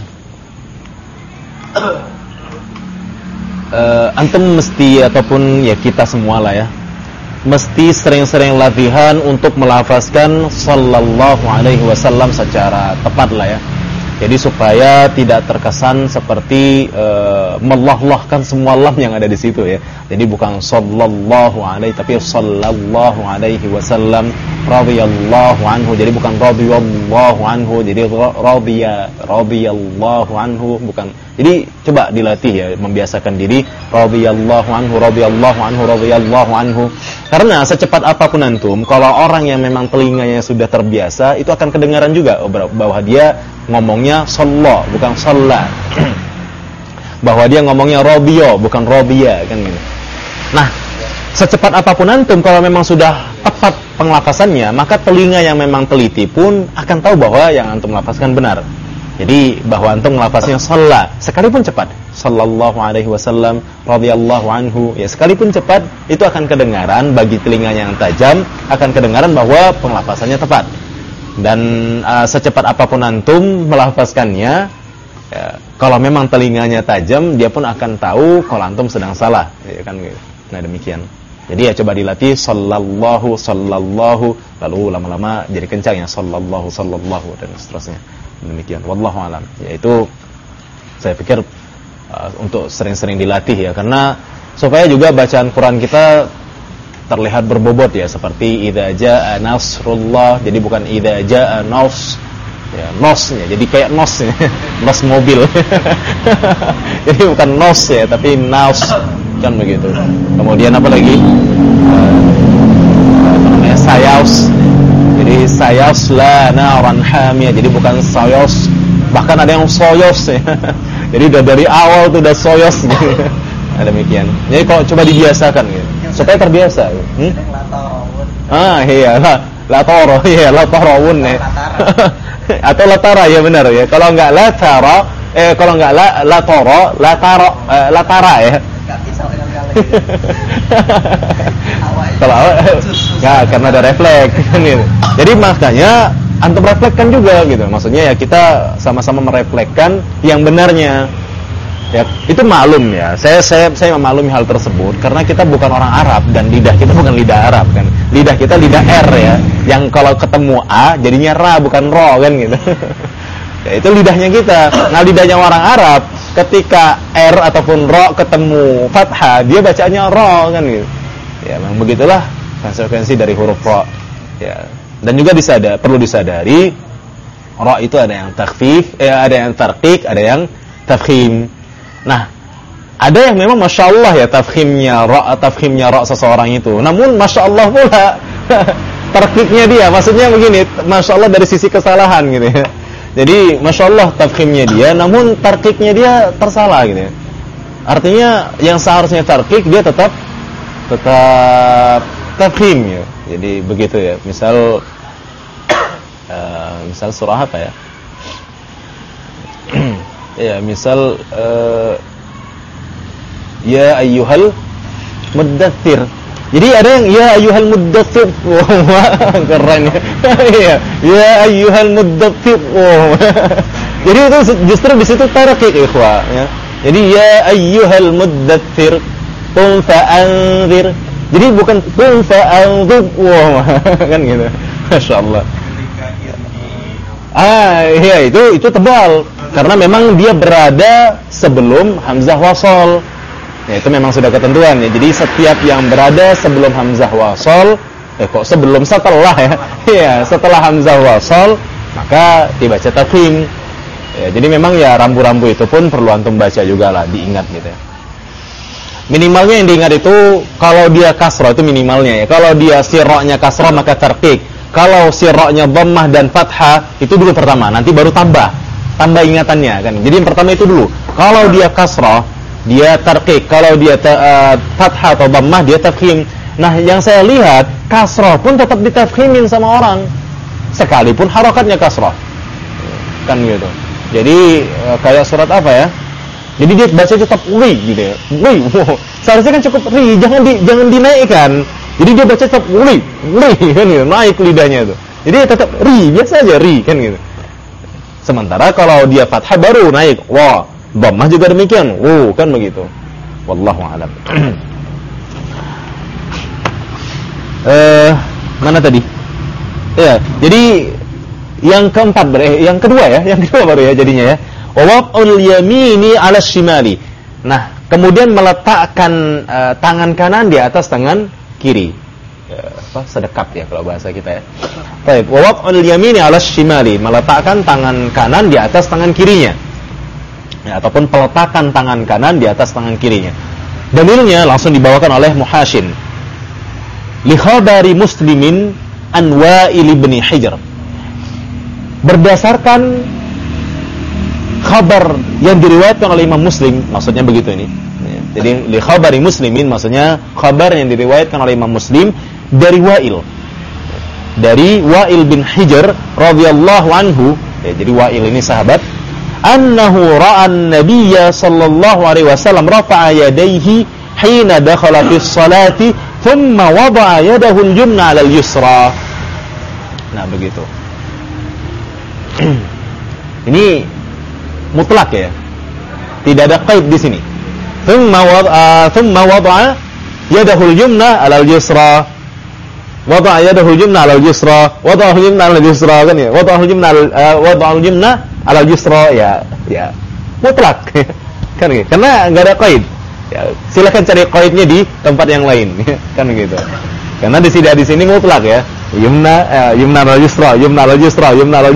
antum mesti ataupun ya kita semua lah ya, mesti sering-sering latihan untuk melafazkan sallallahu alaihi wasallam secara tepat lah ya. Jadi supaya tidak terkesan seperti mellah-lahkan semua lam yang ada di situ ya. Jadi bukan sallallahu alaihi tapi sallallahu alaihi wasallam radhiyallahu anhu. Jadi bukan radhiyallahu anhu, jadi radhiyallahu anhu bukan. Jadi coba dilatih ya, membiasakan diri radhiyallahu anhu, radhiyallahu anhu, radhiyallahu anhu. Karena secepat apapun antum, kalau orang yang memang telinganya sudah terbiasa, itu akan kedengaran juga bahwa dia ngomongnya shalla bukan shalla. Bahwa dia ngomongnya radhiya bukan radhiya kan gitu. Nah, secepat apapun antum kalau memang sudah tepat penglafazannya, maka telinga yang memang teliti pun akan tahu bahwa yang antum lafazkan benar. Jadi bahwa antum ngelafaznya shalla sekalipun cepat, sallallahu alaihi wasallam radhiyallahu anhu, ya sekalipun cepat itu akan kedengaran bagi telinganya yang tajam, akan kedengaran bahwa penglafazannya tepat. Dan secepat apapun antum melafazkannya, ya, kalau memang telinganya tajam, dia pun akan tahu kalau antum sedang salah, ya kan gitu. Nah, demikian. Jadi ya coba dilatih sallallahu lalu lama-lama jadi kencang ya sallallahu dan seterusnya. Demikian, wallahu alam. Yaitu saya pikir untuk sering-sering dilatih ya, karena supaya juga bacaan Quran kita terlihat berbobot ya, seperti idza jaa nasrullah. Jadi bukan idza jaa nas, Ya, nosnya, jadi kayak nosnya, nos mobil. Jadi bukan nos ya, tapi naus, kan begitu. Kemudian apa lagi? Apa namanya? Sayaus. Jadi sayaus la naran hamiyah. Jadi bukan sayos, bahkan ada yang soyos ya. Jadi udah dari awal tuh udah soyos gitu. Nah, demikian. Jadi kalau coba dibiasakan gitu, supaya terbiasa. Iya lah, latoro, iya latorawun ya. Atau latara ya benar ya. Kalau enggak latara, kalau enggak latoro, latara ya. Kalau enggak, karena ada refleks gitu. Jadi makanya antum reflekskan juga gitu. Maksudnya ya kita sama-sama mereflekskan yang benarnya. Ya, itu maklum ya. Saya memaklumi hal tersebut karena kita bukan orang Arab dan lidah kita bukan lidah Arab kan. Lidah kita lidah R ya. Yang kalau ketemu A jadinya ra bukan ro kan gitu. Ya itu lidahnya kita. Nah, lidahnya orang Arab ketika R ataupun ro ketemu fathah dia bacanya ro kan gitu. Ya, memang begitulah konsekuensi dari huruf ro. Ya. Dan juga perlu disadari ro itu ada yang takhfif, ada yang tarqiq, ada yang tafkhim. Nah, ada yang memang masya Allah ya tafkhimnya ra seseorang itu. Namun masya Allah pula tarqiqnya dia, maksudnya begini, masya Allah dari sisi kesalahan gitu ya. Jadi masya Allah tafkhimnya dia, namun tarqiqnya dia tersalah gitu ya. Artinya yang seharusnya tarqiq dia tetap tafkhim ya. Jadi begitu ya. Misal surah apa ya? Ya, misal ya ayyuhal muddatsir. Jadi ada yang ya ayyuhal muddatsir. Wah, keren ya. Ya ayyuhal muddatsir. Jadi itu justru di situ tarqiq ikhwah ya. Jadi ya ayyuhal muddatsir qum fa'anzir. Jadi bukan qum fa'anzir. Wah, kan gitu. Masyaallah. Iya itu tebal karena memang dia berada sebelum hamzah wasol. Ya, itu memang sudah ketentuan ya. Jadi setiap yang berada sebelum hamzah wasol, setelah ya. Iya, setelah hamzah wasol maka dibaca tafkhim. Ya, jadi memang ya rambu-rambu itu pun perlu antum baca juga lah, diingat gitu ya. Minimalnya yang diingat itu kalau dia kasrah itu minimalnya ya. Kalau dia sirra'nya kasrah maka tarqiq. Kalau sirra'nya dhammah dan fathah itu dulu pertama, nanti baru tambah ingatannya kan. Jadi yang pertama itu dulu. Kalau dia kasrah, dia tarqiq. Kalau dia fathah atau dhammah, dia tafkhim. Nah, yang saya lihat kasrah pun tetap ditafkhimin sama orang sekalipun harakatnya kasrah. Kan gitu. Jadi kayak surat apa ya? Jadi dia baca tetap ri gitu ya. Ri. Wow. Seharusnya kan cukup ri, jangan dinaikkan. Jadi dia baca tetap ri kan gitu, naik lidahnya itu. Jadi tetap ri, biasa aja ri kan gitu. Sementara kalau dia fathah baru naik, wah, dhammah juga demikian. Kan begitu. Wallahu a'lam. Mana tadi? Ya, jadi yang kedua baru ya jadinya ya. Waqul yamini 'ala shimali. Nah, kemudian meletakkan tangan kanan di atas tangan kiri. Sedekap ya kalau bahasa kita ya. Baik, waqul yamini 'ala shimali, meletakkan tangan kanan di atas tangan kirinya. Ya, ataupun peletakan tangan kanan di atas tangan kirinya. Dalilnya langsung dibawakan oleh Muhashin. Li khabari Muslimin an Wa'il bin Hijr. Berdasarkan khabar yang diriwayatkan oleh Imam Muslim, maksudnya begitu ini. Jadi li khabari Muslimin maksudnya khabar yang diriwayatkan oleh Imam Muslim dari Wa'il. Dari Wa'il bin Hijr radhiyallahu anhu. Ya, jadi Wa'il ini sahabat. Annahu ra'a an-nabiyya sallallahu alaihi wasallam rafa'a yadayhi hina dakhala fi sholati thumma wada'a yadahu al-yumna 'ala al-yusra. Nah, begitu. Ini mutlak ya. Tidak ada qaid di sini. Thumma wada'a yadahu al-yumna 'ala al-yusra. Wada'a yadahu al-yumna 'ala al-yusra. Wada'a al-yumna 'ala al-yusra kan ya. Wada'a al-yumna 'ala al-yusra ya. Mutlak. Kan gitu. Karena enggak ada qaid. Ya, silakan cari qaidnya di tempat yang lain kan gitu. Karena di sini mutlak ya. Yumna al yusra kan. Yumna al yusra.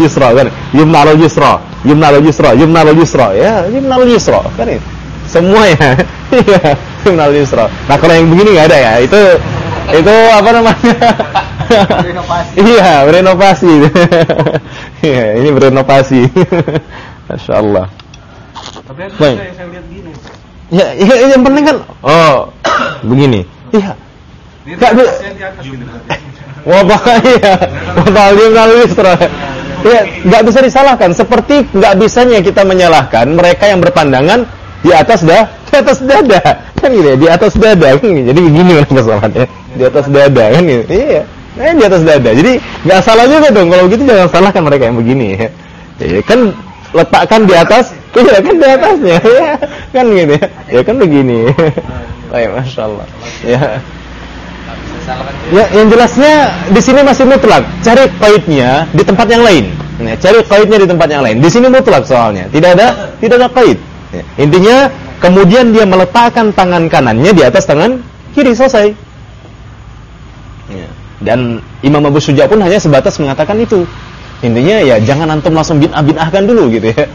Ya, yumna al yusra kan itu. Semua ya. Yumna al yusra. Nah, kalau yang begini enggak ada ya. Itu apa namanya? Renovasi. Iya, berenovasi. Iya, ini berenovasi. Masyaallah. Tapi ada Baik. yang saya lihat gini. Ya, yang penting kan begini. Iya. Dia Nggak di bi- atas, yang di atas gitu berarti. Wabah iya. Wabah yumnal yusra. Ya, enggak bisa disalahkan. Seperti enggak bisanya kita menyalahkan mereka yang berpandangan di atas dada. Kan gitu ya, di atas dada kan gitu. Jadi begini masalahnya. Di atas dada kan gitu. Iya. Di atas dada. Jadi enggak salah juga dong. Kalau begitu jangan salahkan mereka yang begini ya. Ya kan letakkan di atas, iya kan di atasnya. Ya, kan gitu ya. Ya kan begini. Baik, masyaallah. Ya. Ya, yang jelasnya di sini masih mutlak. Cari qaidnya di tempat yang lain. Nah, cari qaidnya di tempat yang lain. Di sini mutlak soalnya. Tidak ada qaid. Ya. Intinya kemudian dia meletakkan tangan kanannya di atas tangan kiri, selesai. Ya. Dan Imam Abu Syuja pun hanya sebatas mengatakan itu. Intinya ya jangan antum langsung bid'ah-bid'ahkan dulu gitu ya.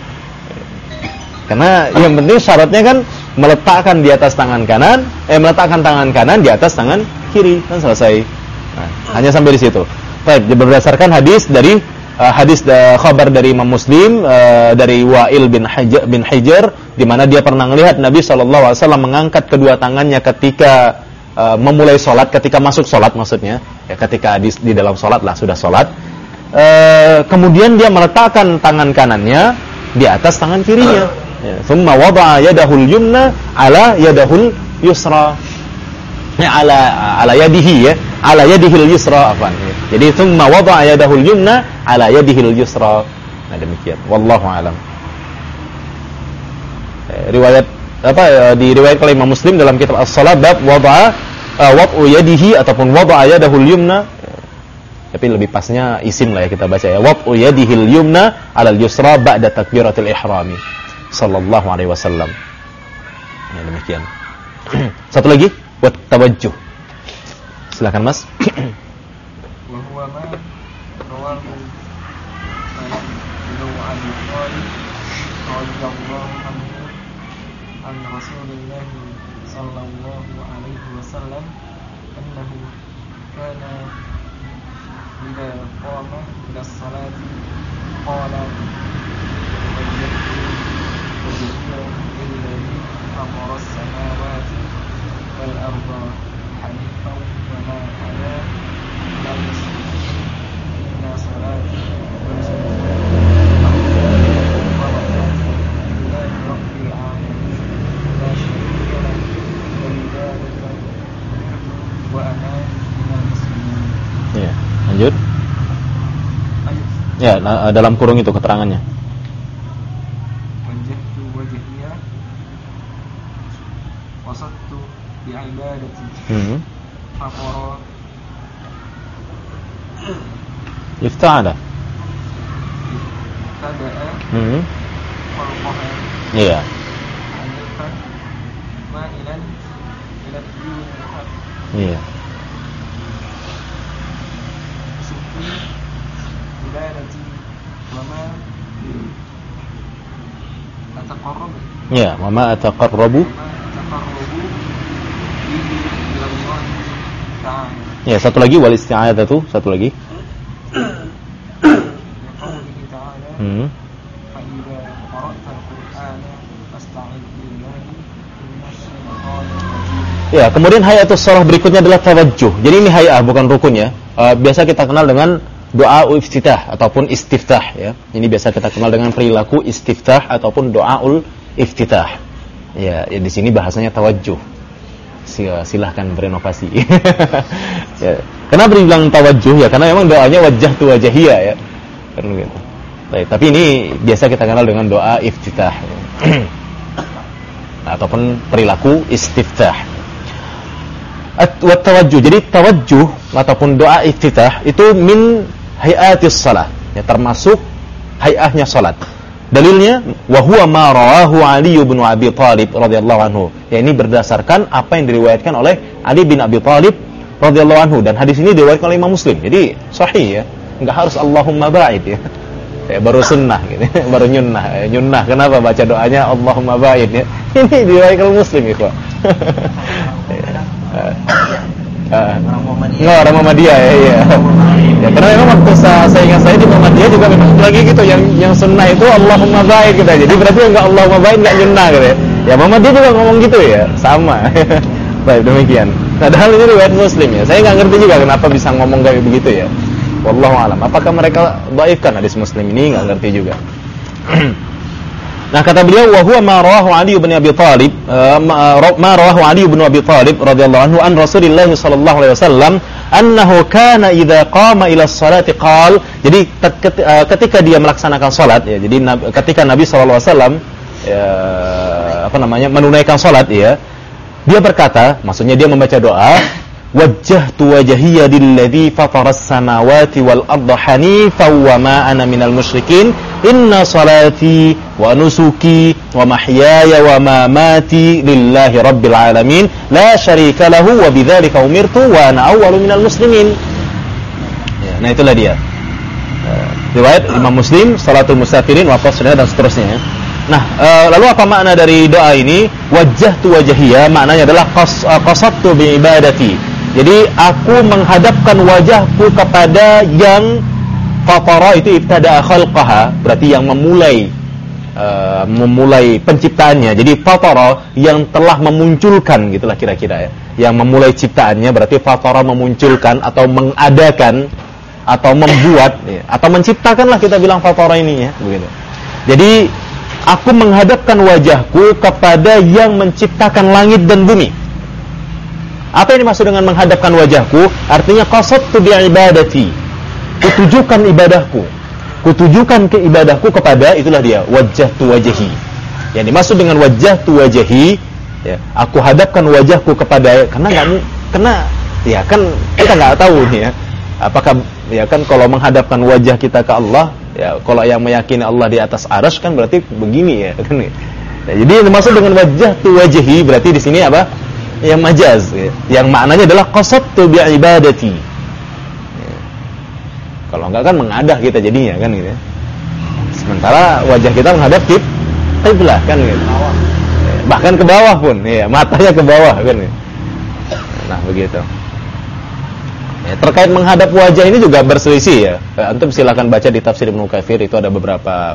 Karena yang penting syaratnya kan meletakkan di atas tangan kanan, meletakkan tangan kanan di atas tangan kiri, kan selesai. Nah, hanya sampai di situ. Baik, berdasarkan hadis dari khabar dari Imam Muslim dari Wa'il bin Hijr di mana dia pernah melihat Nabi SAW mengangkat kedua tangannya ketika memulai sholat, ketika masuk sholat maksudnya, ya ketika di dalam sholat lah, sudah sholat. Kemudian dia meletakkan tangan kanannya di atas tangan kirinya. Ya, thumma wada'a yadahul yumna ala yadahul yusra. Ya, ala yadihi ya, ala yadihil yusra afwan. Jadi thumma wada'a yadahul yumna ala yadihil yusra. Nah, demikian. Wallahu a'lam. Riwayat diriwayatkan oleh Imam Muslim dalam kitab As-Shalat bab wad'u yadihi ataupun wada'a yadahul yumna. Tapi lebih pasnya isim lah ya kita baca ya. Wad'u yadihil yumna 'alal yusra ba'da takbiratul ihrami sallallahu alaihi wasallam. Ya, demikian. Satu lagi, wat tawajjuh. Silakan Mas. Wa huwa ma rawahu Abi Thalib radhiyallahu anhu an Rasulillah sallallahu alaihi wasallam annahu kana idza qama ila salati qala الذي أمر السماوات والأرض حنيفا وما أنا من المشركين إن صلاتي ونسكي ومحياي لله رب العالمين لا شريك له وبذلك أمرت وأنا من المسلمين. Ya, lanjut. Ya, dalam kurung itu keterangannya. وصدت بعبادتي فقرأ Ifta'ala. ابتدأ خلقها Iya. حنيفا مائلا إلى الدين الحق Iya. سكي عبادتي وما أتقرب Ya, wa ma ataqarrabu. Ya, satu lagi wal isti'adzatu, satu lagi. Ya, kemudian hayatus shalah berikutnya adalah tawajjuh. Jadi ini hayah bukan rukun ya. Biasa kita kenal dengan doa iftitah ataupun istiftah ya. Ini biasa kita kenal dengan perilaku istiftah ataupun doaul iftitah. Ya, di sini bahasanya tawajjuh. Silahkan berinovasi. Ya. Kenapa dibilang tawajjuh ya? Karena memang doanya wajah tu wajahiyah ya. Kan gitu. Tapi ini biasa kita kenal dengan doa iftitah. Ataupun perilaku istiftah. Tawajjuh. Jadi tawajjuh ataupun doa iftitah itu min hayatis salat. Ya, termasuk hayahnya salat. Dalilnya wa huwa ma rawahu Ali bin Abi Thalib radhiyallahu anhu. Ya, ini berdasarkan apa yang diriwayatkan oleh Ali bin Abi Thalib radhiyallahu anhu, dan hadis ini diriwayatkan oleh Imam Muslim. Jadi sahih ya. Enggak harus Allahumma ba'id ya. Baru sunnah gitu. Baru nyunnah. Kenapa baca doanya Allahumma ba'id ya? Ini diriwayatkan oleh Muslim ya, Pak. Orang Muhammadiyah ya. Ya, karena memang waktu saya ingat saya di Muhammadiyah juga memang lagi gitu, yang sunnah itu Allahumma ba'id gitu. Jadi berarti enggak Allahumma ba'id, enggak nyunnah gitu ya. Ya Muhammadiyah juga ngomong gitu ya, sama. Baik, demikian. Padahal ini riwayat Muslim ya. Saya enggak ngerti juga kenapa bisa ngomong kayak begitu ya. Wallahu a'lam. Apakah mereka dhaifkan hadis Muslim ini? Enggak ngerti juga. Nah, kata beliau, wa huwa ma rawahu Ali bin Abi Thalib, ma rawahu Ali bin Abi Thalib radhiyallahu anhu an Rasulillah sallallahu alaihi wasallam annahu kana idza qama ila sholati qala. Jadi ketika dia melaksanakan salat ya. Jadi ketika Nabi sallallahu alaihi wasallam menunaikan salat ya, dia berkata, maksudnya dia membaca doa, wajjahtu wajhiya lilladzi fataras samawati wal arda hanifan wa ma ana minal musyrikin inna salati wa nusuki wa mahyaya wa mamati lillahi rabbil alamin la syarika lahu wa bidzalika umirtu wa ana awwalu minal muslimin. Ya, nah itulah dia. Riwayat Imam Muslim, salatul musafirin wa qasrina dan seterusnya. Nah, lalu apa makna dari doa ini? Wajjahtu wajhiya maknanya adalah qasadtu bi ibadati. Jadi aku menghadapkan wajahku kepada yang fatara itu ibtada'a khalqaha, berarti yang memulai penciptaannya. Jadi fatara yang telah memunculkan, gitulah kira-kira ya. Yang memulai ciptaannya berarti fatara memunculkan atau mengadakan atau membuat ya. Atau menciptakanlah kita bilang fatara ini ya, begitu. Jadi aku menghadapkan wajahku kepada yang menciptakan langit dan bumi. Apa yang dimaksud dengan menghadapkan wajahku? Artinya qasadtu bi ibadati. Kutujukan ibadahku. Kutujukan ke ibadahku kepada, itulah dia, wajjahtu wajhi. Yang dimaksud dengan wajjahtu wajhi, ya, aku hadapkan wajahku kepada, karena ya kan kita enggak tahu nih ya. Apakah ya kan kalau menghadapkan wajah kita ke Allah, ya kalau yang meyakini Allah di atas arsy kan berarti begini ya kan. Ya, jadi yang dimaksud dengan wajjahtu wajhi berarti di sini apa? Yang majaz ya. Yang maknanya adalah qasadtu bi ibadati ya. Kalau enggak kan mengadah kita jadinya kan gitu ya. Sementara wajah kita menghadap kiblah kan gitu. Bahkan ke bawah pun ya, matanya ke bawah kan gitu. Nah begitu ya, terkait menghadap wajah ini juga berselisih ya. Antum silakan baca di tafsir Ibnu Katsir, itu ada beberapa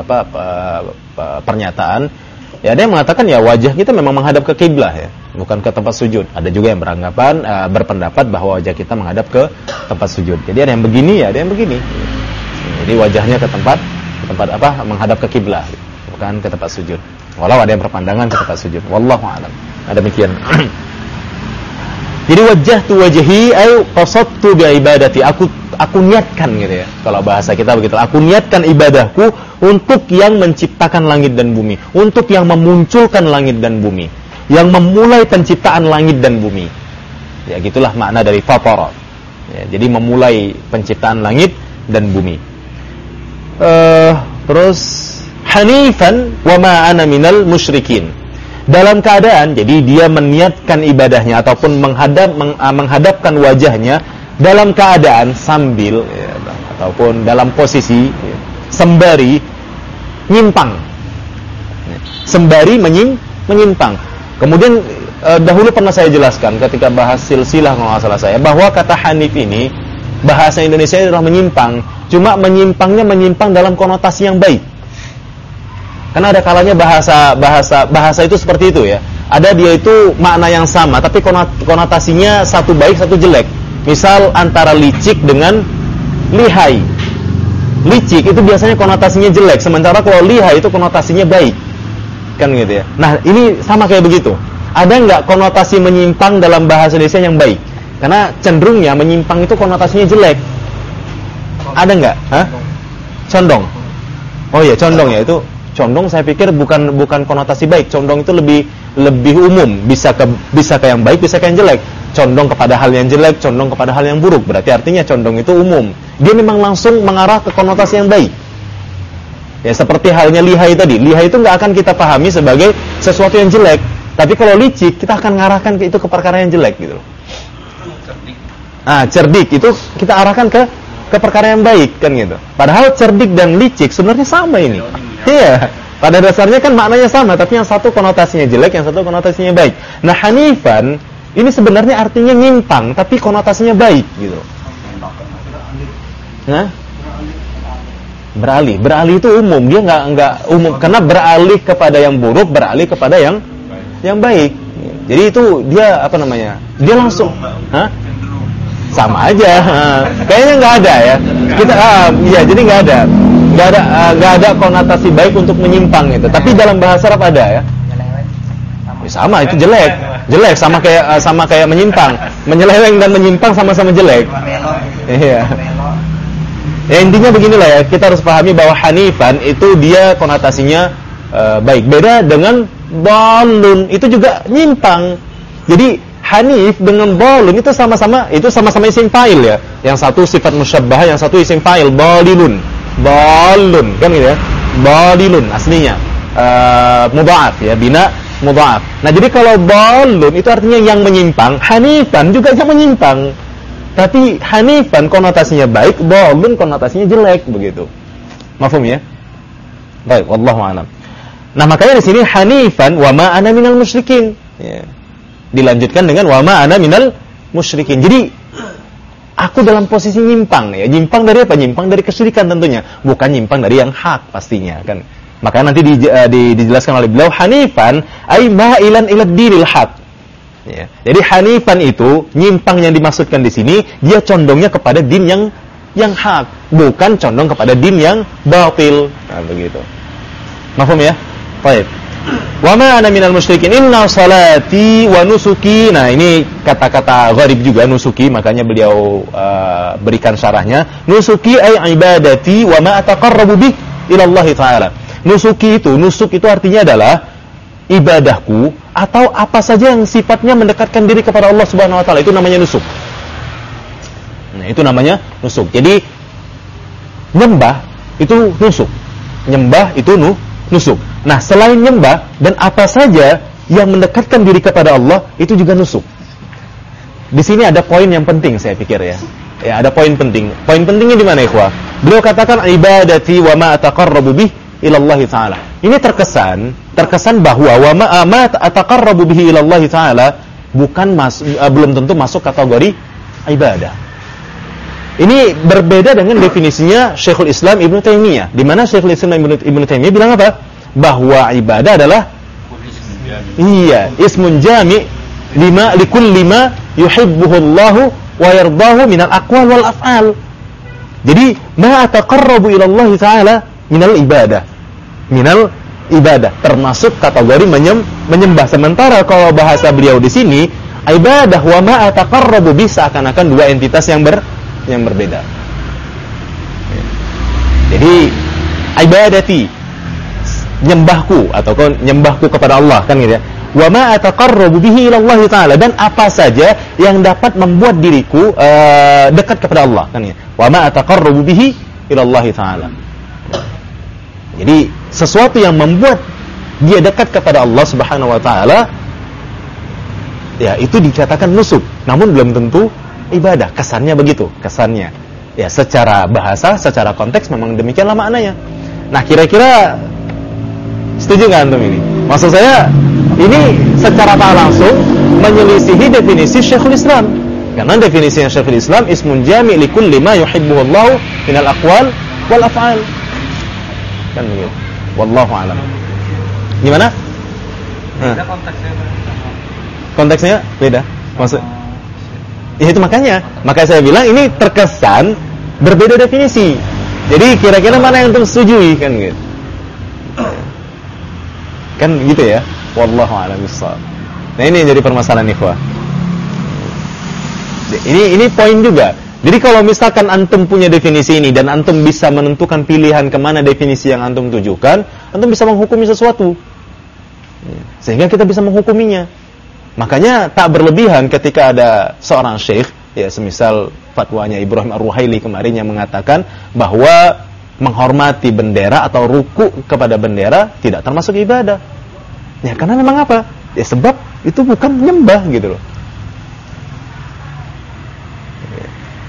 pernyataan. Ya, ada yang mengatakan ya wajah kita memang menghadap ke kiblah ya, bukan ke tempat sujud. Ada juga yang berpendapat bahwa wajah kita menghadap ke tempat sujud. Jadi ada yang begini ya, ada yang begini. Jadi wajahnya ke tempat menghadap ke kiblah, bukan ke tempat sujud. Walau ada yang berpandangan ke tempat sujud. Wallahu a'lam. Ada demikian. Jadi wajjahtu wajhi ay qasadtu bi ibadati. Aku niatkan gitu ya. Kalau bahasa kita begitu. Aku niatkan ibadahku untuk yang menciptakan langit dan bumi, untuk yang memunculkan langit dan bumi, yang memulai penciptaan langit dan bumi. Ya, gitulah makna dari fatara. Ya, jadi memulai penciptaan langit dan bumi. Terus hanifan wa ma ana minal musyrikin. Dalam keadaan, jadi dia meniatkan ibadahnya ataupun menghadapkan wajahnya dalam keadaan sambil ya, ataupun dalam posisi ya, sembari nyimpang. Sembari menyimpang. Kemudian dahulu pernah saya jelaskan ketika bahas silsilah kalau nggak salah saya, bahwa kata hanif ini bahasa Indonesia adalah menyimpang. Cuma menyimpang dalam konotasi yang baik. Karena ada kalanya bahasa itu seperti itu ya. Ada dia itu makna yang sama tapi konotasinya satu baik satu jelek. Misal antara licik dengan lihai. Licik itu biasanya konotasinya jelek, sementara kalau lihai itu konotasinya baik. Kan gitu ya. Nah, ini sama kayak begitu. Ada enggak konotasi menyimpang dalam bahasa Indonesia yang baik? Karena cenderungnya menyimpang itu konotasinya jelek. Ada enggak? Hah? Condong. Oh iya, condong ya itu. Condong saya pikir bukan konotasi baik. Condong itu lebih umum, bisa ke yang baik, bisa ke yang jelek. Condong kepada hal yang jelek, condong kepada hal yang buruk. Berarti artinya condong itu umum. Dia memang langsung mengarah ke konotasi yang baik. Ya seperti halnya lihai tadi. Lihai itu nggak akan kita pahami sebagai sesuatu yang jelek. Tapi kalau licik, kita akan mengarahkan itu ke perkara yang jelek gitu. Cerdik cerdik itu kita arahkan ke perkara yang baik kan gitu. Padahal cerdik dan licik sebenarnya sama ini. Iya. Pada dasarnya kan maknanya sama, tapi yang satu konotasinya jelek, yang satu konotasinya baik. Nah, hanifan ini sebenarnya artinya nyimpang, tapi konotasinya baik gitu. Nah, beralih itu umum, dia nggak umum karena beralih kepada yang buruk, beralih kepada yang baik. Jadi itu dia apa namanya? Dia langsung, sama aja. Kayaknya nggak ada ya. Kita ya jadi nggak ada konotasi baik untuk menyimpang itu. Tapi dalam bahasa Arab ada ya. Sama itu jelek sama kayak menyimpang, menyeleweng dan menyimpang sama-sama jelek. Iya. Ya intinya beginilah ya, kita harus pahami bahwa hanifan itu dia konotasinya baik. Beda dengan dhalun, itu juga nyimpang. Jadi hanif dengan dhalun itu sama-sama isim fa'il ya. Yang satu sifat musyabbah, yang satu isim fa'il, dhalilun kan gitu ya. Dhalilun aslinya mudha'af ya, bina mudha'af. Nah, jadi kalau dhalun itu artinya yang menyimpang, hanifan juga yang menyimpang. Tapi hanifan konotasinya baik, dhalun konotasinya jelek begitu. Mafhum ya? Baik, wallahu a'lam. Nah, makanya di sini hanifan wa ma ana minal musyrikin. Ya. Dilanjutkan dengan wa ma ana minal musyrikin. Jadi aku dalam posisi nyimpang ya. Nyimpang dari apa? Nyimpang dari kesyirikan tentunya, bukan nyimpang dari yang hak pastinya kan. Makanya nanti dijelaskan oleh beliau hanifan ay ma'ilan ila dinil haq. Ya. Jadi hanifan itu nyimpang yang dimaksudkan di sini dia condongnya kepada din yang hak, bukan condong kepada din yang batil. Nah, begitu. Mafhum ya? Baik. Wa ma ana minal musyrikin inna salati wa nusuki. Nah, ini kata-kata gharib juga nusuki, makanya beliau berikan syarahnya. Nusuki ay ibadati wa ma ataqarrabu bih ila Allah taala. Nusuk itu artinya adalah ibadahku atau apa saja yang sifatnya mendekatkan diri kepada Allah Subhanahu wa taala, itu namanya nusuk. Nah, itu namanya nusuk. Jadi nyembah itu nusuk. Nyembah itu nusuk. Nah, selain nyembah dan apa saja yang mendekatkan diri kepada Allah itu juga nusuk. Di sini ada poin yang penting saya pikir ya. Ya, ada poin penting. Poin pentingnya di mana, ikhwah? Beliau katakan ibadati wa ma ataqarrabu bih ila Allah taala. Ini terkesan bahwa wa ma ataqarrabu bihi ila Allah taala belum tentu masuk kategori ibadah. Ini berbeda dengan definisinya Syekhul Islam Ibnu Taimiyah, di mana Syekhul Islam Ibnu Taimiyah bilang apa? Bahwa ibadah adalah ismun jami' likulli ma yuhibbuhu Allah wa yardahu minal aqwal wal af'al. Jadi ma ataqarrabu ila Allah taala minal ibadah termasuk kategori menyembah. Sementara kalau bahasa beliau di sini ibadah wa ma ataqarrabu bi seakan-akan dua entitas yang berbeda. Jadi ibadati nyembahku ataupun nyembahku kepada Allah kan gitu ya. Wa ma ataqarrabu bihi ila Allah taala, dan apa saja yang dapat membuat diriku dekat kepada Allah kan ya. Wa ma ataqarrabu bihi ila Allah taala. Jadi sesuatu yang membuat dia dekat kepada Allah Subhanahu wa taala ya itu dikatakan nusuk, namun belum tentu ibadah. Kesannya begitu, kesannya. Ya, secara bahasa, secara konteks memang demikianlah maknanya. Nah, kira-kira setuju nggak antum ini? Maksud saya, ini secara tak langsung menyelisihi definisi Syekhul Islam. Karena definisinya Syekhul Islam ismun jami' likulli ma yuhibbuhu Allah minal aqwal wal af'al. Kan begitu. Wallahu a'lam. Gimana? Beda konteksnya. Konteksnya beda. Maksud ya itu makanya saya bilang ini terkesan berbeda definisi. Jadi kira-kira mana yang antum setujui kan gitu. Kan gitu ya. Wallahu a'lam bissawab. Nah, ini yang jadi permasalahan ikhwah. Ini poin juga. Jadi kalau misalkan antum punya definisi ini dan antum bisa menentukan pilihan kemana definisi yang antum tujukan, antum bisa menghukumi sesuatu. Sehingga kita bisa menghukuminya. Makanya tak berlebihan ketika ada seorang syekh, ya semisal fatwanya Ibrahim Ar-Ruhaili kemarin yang mengatakan bahwa menghormati bendera atau ruku kepada bendera tidak termasuk ibadah. Ya karena memang apa? Ya sebab itu bukan menyembah gitu loh.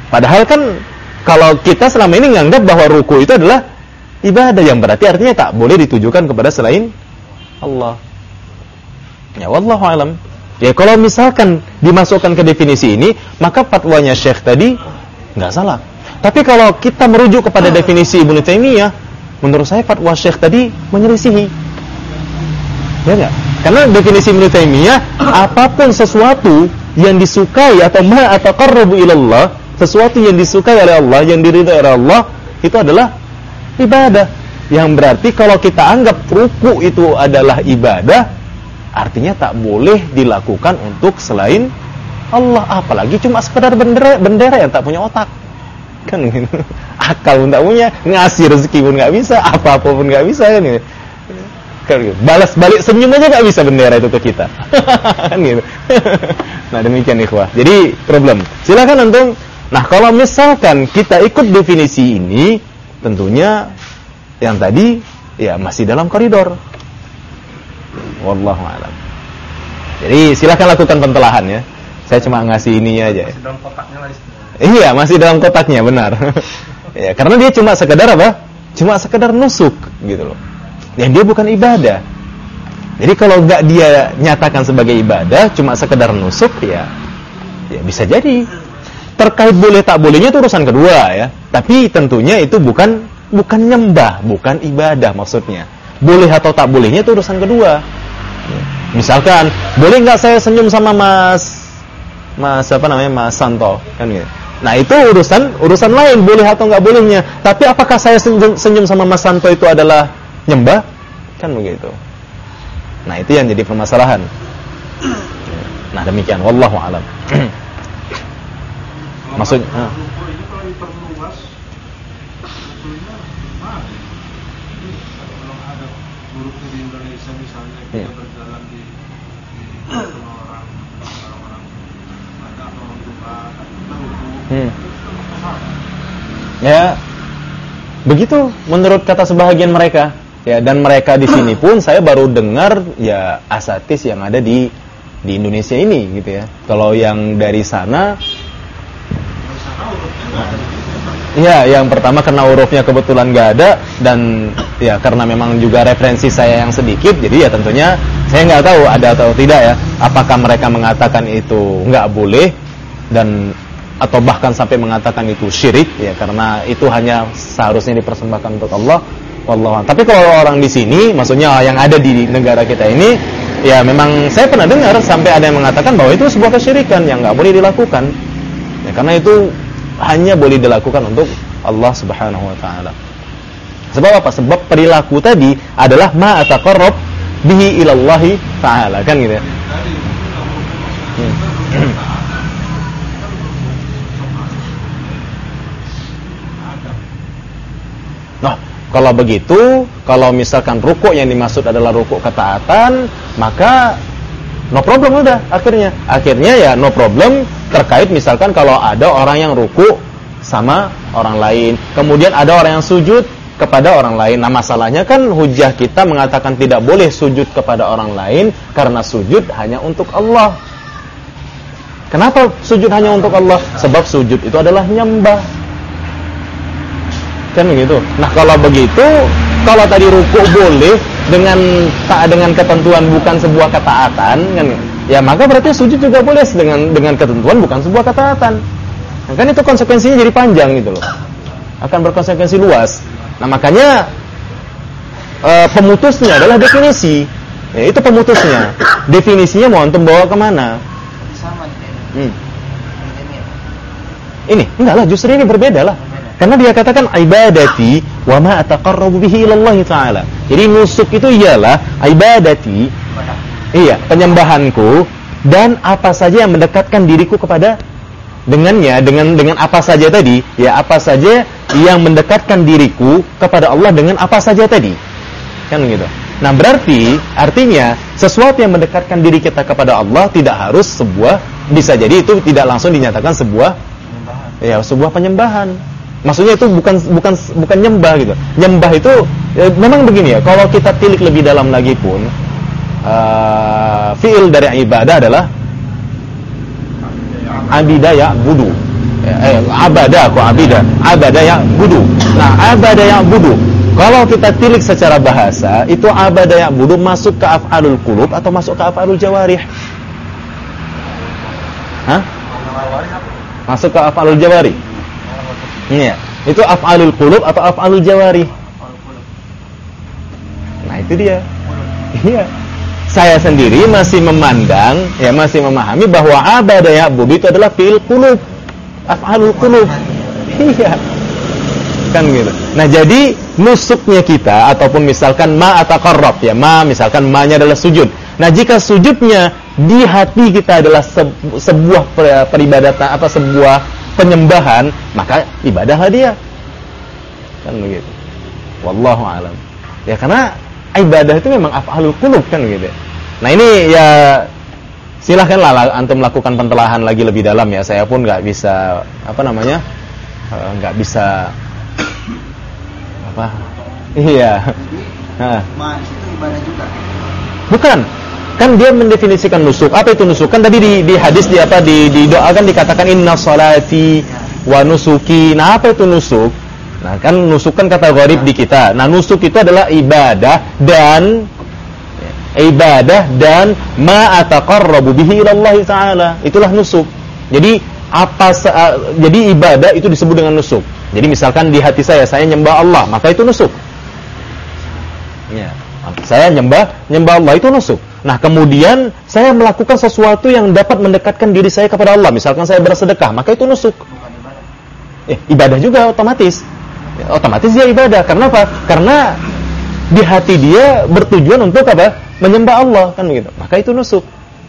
Padahal kan kalau kita selama ini menganggap bahwa ruku itu adalah ibadah, yang berarti artinya tak boleh ditujukan kepada selain Allah. Ya wallahu alam. Ya kalau misalkan dimasukkan ke definisi ini, maka fatwanya Syekh tadi nggak salah. Tapi kalau kita merujuk kepada definisi Ibnu Taimiyah, menurut saya fatwa Syekh tadi menyelisihi. Ya enggak? Karena definisi Ibnu Taimiyah, apapun sesuatu yang disukai atau ma ataqarrabu ilallah, sesuatu yang disukai oleh Allah, yang diridhai oleh Allah, itu adalah ibadah. Yang berarti kalau kita anggap ruku itu adalah ibadah, artinya tak boleh dilakukan untuk selain Allah, apalagi cuma sekedar bendera yang tak punya otak. Kan gitu. Akal pun tak punya, ngasih rezeki pun nggak bisa, apa-apa pun nggak bisa kan gitu. Kan gitu. Balas balik senyum aja nggak bisa bendera itu ke kita. Kan gitu. Nah, demikian ikhwah. Jadi problem. Silakan antum. Nah, kalau misalkan kita ikut definisi ini, tentunya yang tadi ya masih dalam koridor. Wallahu a'lam. Jadi silakan lakukan pentelahan ya. Saya cuma ngasih ininya aja. Masih dalam kotaknya lah. Iya, masih dalam kotaknya, benar. Ya, karena dia cuma sekedar apa? Cuma sekedar nusuk gitu loh. Dan dia bukan ibadah. Jadi kalau enggak dia nyatakan sebagai ibadah, cuma sekedar nusuk ya bisa jadi. Terkait boleh tak bolehnya itu urusan kedua ya. Tapi tentunya itu bukan nyembah, bukan ibadah maksudnya. Boleh atau tak bolehnya itu urusan kedua. Misalkan, boleh enggak saya senyum sama Mas Santo kan gitu. Nah, itu urusan lain, boleh atau enggak bolehnya. Tapi apakah saya senyum sama Mas Santo itu adalah nyembah? Kan begitu. Nah, itu yang jadi permasalahan. Nah, demikian wallahu a'lam. Maksudnya ini kalau diperluas sebetulnya kalau ada buruknya di Indonesia misalnya kita berjalan di orang ada orang tua Ya, begitu menurut kata sebahagian mereka. Ya, dan mereka di sini pun saya baru dengar ya asatis yang ada di Indonesia ini gitu ya. Kalau yang dari sana ya, yang pertama karena hurufnya kebetulan nggak ada, dan ya karena memang juga referensi saya yang sedikit, jadi ya tentunya saya nggak tahu ada atau tidak ya. Apakah mereka mengatakan itu nggak boleh dan atau bahkan sampai mengatakan itu syirik ya, karena itu hanya seharusnya dipersembahkan untuk Allah. Wallahu a'lam. Tapi kalau orang di sini, maksudnya yang ada di negara kita ini, ya memang saya pernah dengar sampai ada yang mengatakan bahwa itu sebuah kesyirikan yang nggak boleh dilakukan. Ya, karena itu hanya boleh dilakukan untuk Allah Subhanahu wa taala. Sebab apa? Sebab perilaku tadi adalah ma ataqarrab bihi ilallahi taala, kan gitu ya. Nah, kalau begitu, kalau misalkan rukuk yang dimaksud adalah rukuk ketaatan, maka no problem udah akhirnya. Akhirnya ya no problem terkait misalkan kalau ada orang yang rukuk sama orang lain, kemudian ada orang yang sujud kepada orang lain. Nah, masalahnya kan hujah kita mengatakan tidak boleh sujud kepada orang lain karena sujud hanya untuk Allah. Kenapa sujud hanya untuk Allah? Sebab sujud itu adalah nyembah. Kan begitu. Nah, kalau begitu, kalau tadi rukuk boleh dengan ketentuan bukan sebuah ketaatan, kan? Ya maka berarti sujud juga boleh dengan ketentuan bukan sebuah ketaatan. Nah, kan itu konsekuensinya jadi panjang gitu loh. Akan berkonsekuensi luas. Nah, makanya pemutusnya adalah definisi. Ya, itu pemutusnya. Definisinya mau antum bawa kemana? Sama nih. Ini enggaklah, justru ini berbeda lah. Karena dia katakan ibadati wa ma ataqarrabu bihi ila Allah taala. Jadi nusuk itu ialah ibadati. Iya, penyembahanku dan apa saja yang mendekatkan diriku kepada dengannya, dengan apa saja tadi? Ya, apa saja yang mendekatkan diriku kepada Allah dengan apa saja tadi. Kan gitu. Nah, berarti artinya sesuatu yang mendekatkan diri kita kepada Allah tidak harus bisa jadi itu tidak langsung dinyatakan sebuah penyembahan. Maksudnya itu bukan nyembah gitu. Nyembah itu memang begini ya. Kalau kita tilik lebih dalam lagi pun, fiil dari ibadah adalah abida ya'budu. abada yang budu. Nah, abada yang budu, kalau kita tilik secara bahasa, itu abada yang budu masuk ke af'alul qulub atau masuk ke af'alul jawarih? Hah? Masuk ke af'alul jawarih. Iya, itu af'alul qulub atau af'alul jawarih. Nah, itu dia. Iya. Saya sendiri masih memandang, masih memahami bahwa abada ya'budu itu adalah fi'il qulub, af'alul qulub. Iya. Kan gitu. Nah, jadi nusuknya kita ataupun misalkan ma ataqarrab misalkan ma-nya adalah sujud. Nah, jika sujudnya di hati kita adalah sebuah peribadatan sebuah penyembahan, maka ibadahlah dia. Kan begitu. Wallahu a'lam. Ya, karena ibadah itu memang af'alul qulub kan gitu. Nah, ini ya silahkanlah antum melakukan pentelahan lagi lebih dalam ya. Saya pun nggak bisa nggak bisa iya. Ma itu ibadah juga. Bukan. Kan dia mendefinisikan nusuk. Apa itu nusuk? Kan tadi di hadis di doa kan dikatakan inna sholati wa nusuki. Nah, apa itu nusuk? Nah, kan nusuk kan kata gharib di kita. Nah, nusuk itu adalah ibadah dan ma ataqarrabu bihi ila Allah taala. Itulah nusuk. Jadi jadi ibadah itu disebut dengan nusuk. Jadi misalkan di hati saya nyembah Allah, maka itu nusuk. Ya, saya nyembah Allah itu nusuk. Nah, kemudian saya melakukan sesuatu yang dapat mendekatkan diri saya kepada Allah. Misalkan saya bersedekah, maka itu nusuk. Ibadah juga otomatis. Otomatis dia ibadah. Karena apa? Karena di hati dia bertujuan untuk apa? Menyembah Allah, kan begitu. Maka itu nusuk.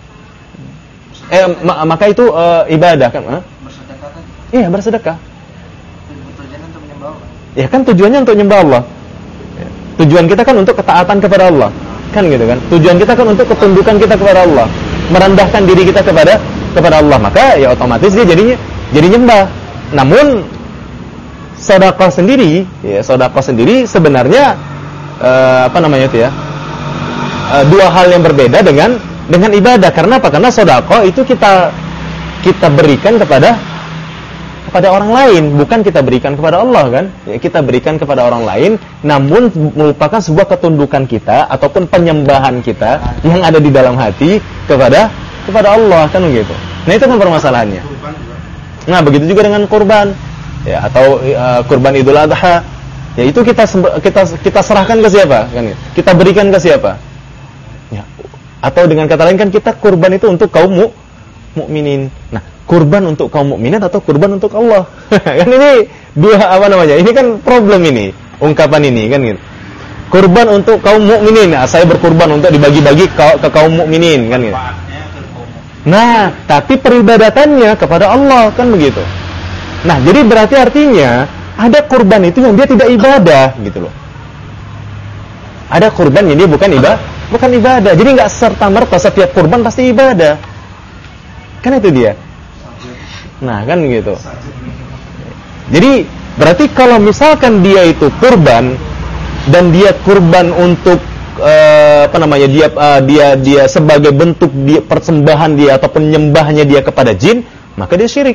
Maka itu ibadah kan? Bersedekah kan? Iya, bersedekah. Tujuannya untuk menyembah Allah. Ya kan tujuannya untuk menyembah Allah. Tujuan kita kan untuk ketaatan kepada Allah. Kan gitu kan? Tujuan kita kan untuk ketundukan kita kepada Allah, merendahkan diri kita kepada Allah. Maka ya otomatis dia jadi nyembah. Namun sedekah sendiri sebenarnya dua hal yang berbeda dengan ibadah. Karena apa? Karena sedekah itu kita berikan kepada orang lain, bukan kita berikan kepada Allah kan? Ya, kita berikan kepada orang lain, namun merupakan sebuah ketundukan kita ataupun penyembahan kita yang ada di dalam hati kepada Allah kan begitu. Nah, itu kan permasalahannya. Nah, begitu juga dengan kurban. Ya, atau kurban Idul Adha. Ya, itu kita serahkan ke siapa kan? Kita berikan ke siapa? Ya. Atau dengan kata lain kan kita kurban itu untuk kaum mukminin. Nah, kurban untuk kaum mukminin atau kurban untuk Allah? Kan ini dua ini kan problem ini, ungkapan ini kan gitu. Kurban untuk kaum mukminin. Nah, saya berkurban untuk dibagi-bagi ke kaum mukminin kan gitu. Nah, tapi peribadatannya kepada Allah kan begitu. Nah, jadi berarti artinya ada kurban itu yang dia tidak ibadah gitu loh. Ada kurban yang dia bukan ibadah. Jadi nggak serta-merta setiap kurban pasti ibadah. Kan itu dia. Nah, kan gitu. Jadi berarti kalau misalkan dia itu kurban dan dia kurban untuk dia sebagai bentuk dia persembahan dia atau penyembahnya dia kepada jin, maka dia syirik.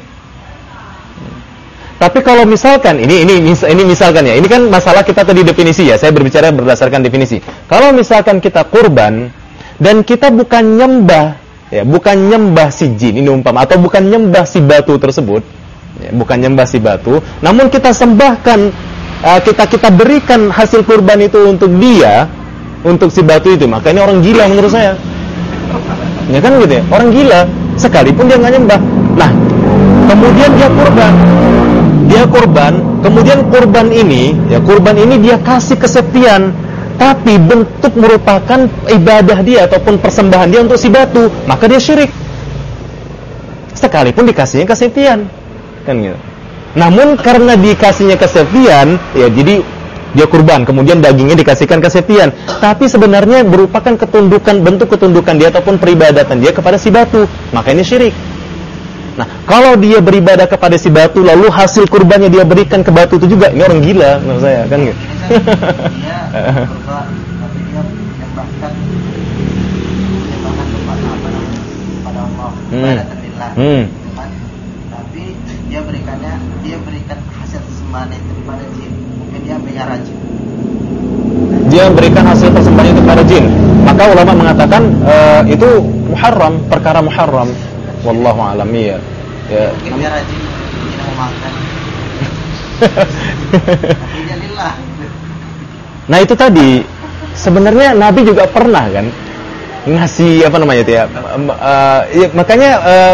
Tapi kalau misalkan ini misalkan ya, ini kan masalah kita tadi definisi ya. Saya berbicara berdasarkan definisi. Kalau misalkan kita kurban dan kita bukan nyembah si jin ini umpama, atau bukan nyembah si batu tersebut, ya, bukan nyembah si batu, namun kita sembahkan, kita berikan hasil kurban itu untuk dia, untuk si batu itu, maka ini orang gila menurut saya. Ya kan gitu ya, orang gila sekalipun dia nggak nyembah. Nah, kemudian dia kurban, kemudian kurban ini dia kasih kesepian, tapi bentuk merupakan ibadah dia ataupun persembahan dia untuk si batu, maka dia syirik. Sekalipun dikasihnya kesepian, kan gitu. Namun karena dikasihnya kesepian, ya jadi dia kurban, kemudian dagingnya dikasihkan kesepian, tapi sebenarnya merupakan bentuk ketundukan dia ataupun peribadatan dia kepada si batu, maka ini syirik. Nah, kalau dia beribadah kepada si batu lalu hasil kurbannya dia berikan ke batu itu juga, ini orang gila menurut saya, kan gitu. Dia kurban, tapi dia menyembahkan kepada Allah, ibadatan lillah, kan? Tapi dia berikan hasil persembahan itu kepada jin, mungkin dia menyara jin. Dia berikan hasil persembahan itu kepada jin, maka ulama mengatakan itu muharram, perkara muharram. Wallahu a'lam. Ya. Mungkin dia rajin tidak mau makan. Tapi dia lillah. Nah itu tadi sebenarnya Nabi juga pernah kan ngasih apa namanya itu ya, makanya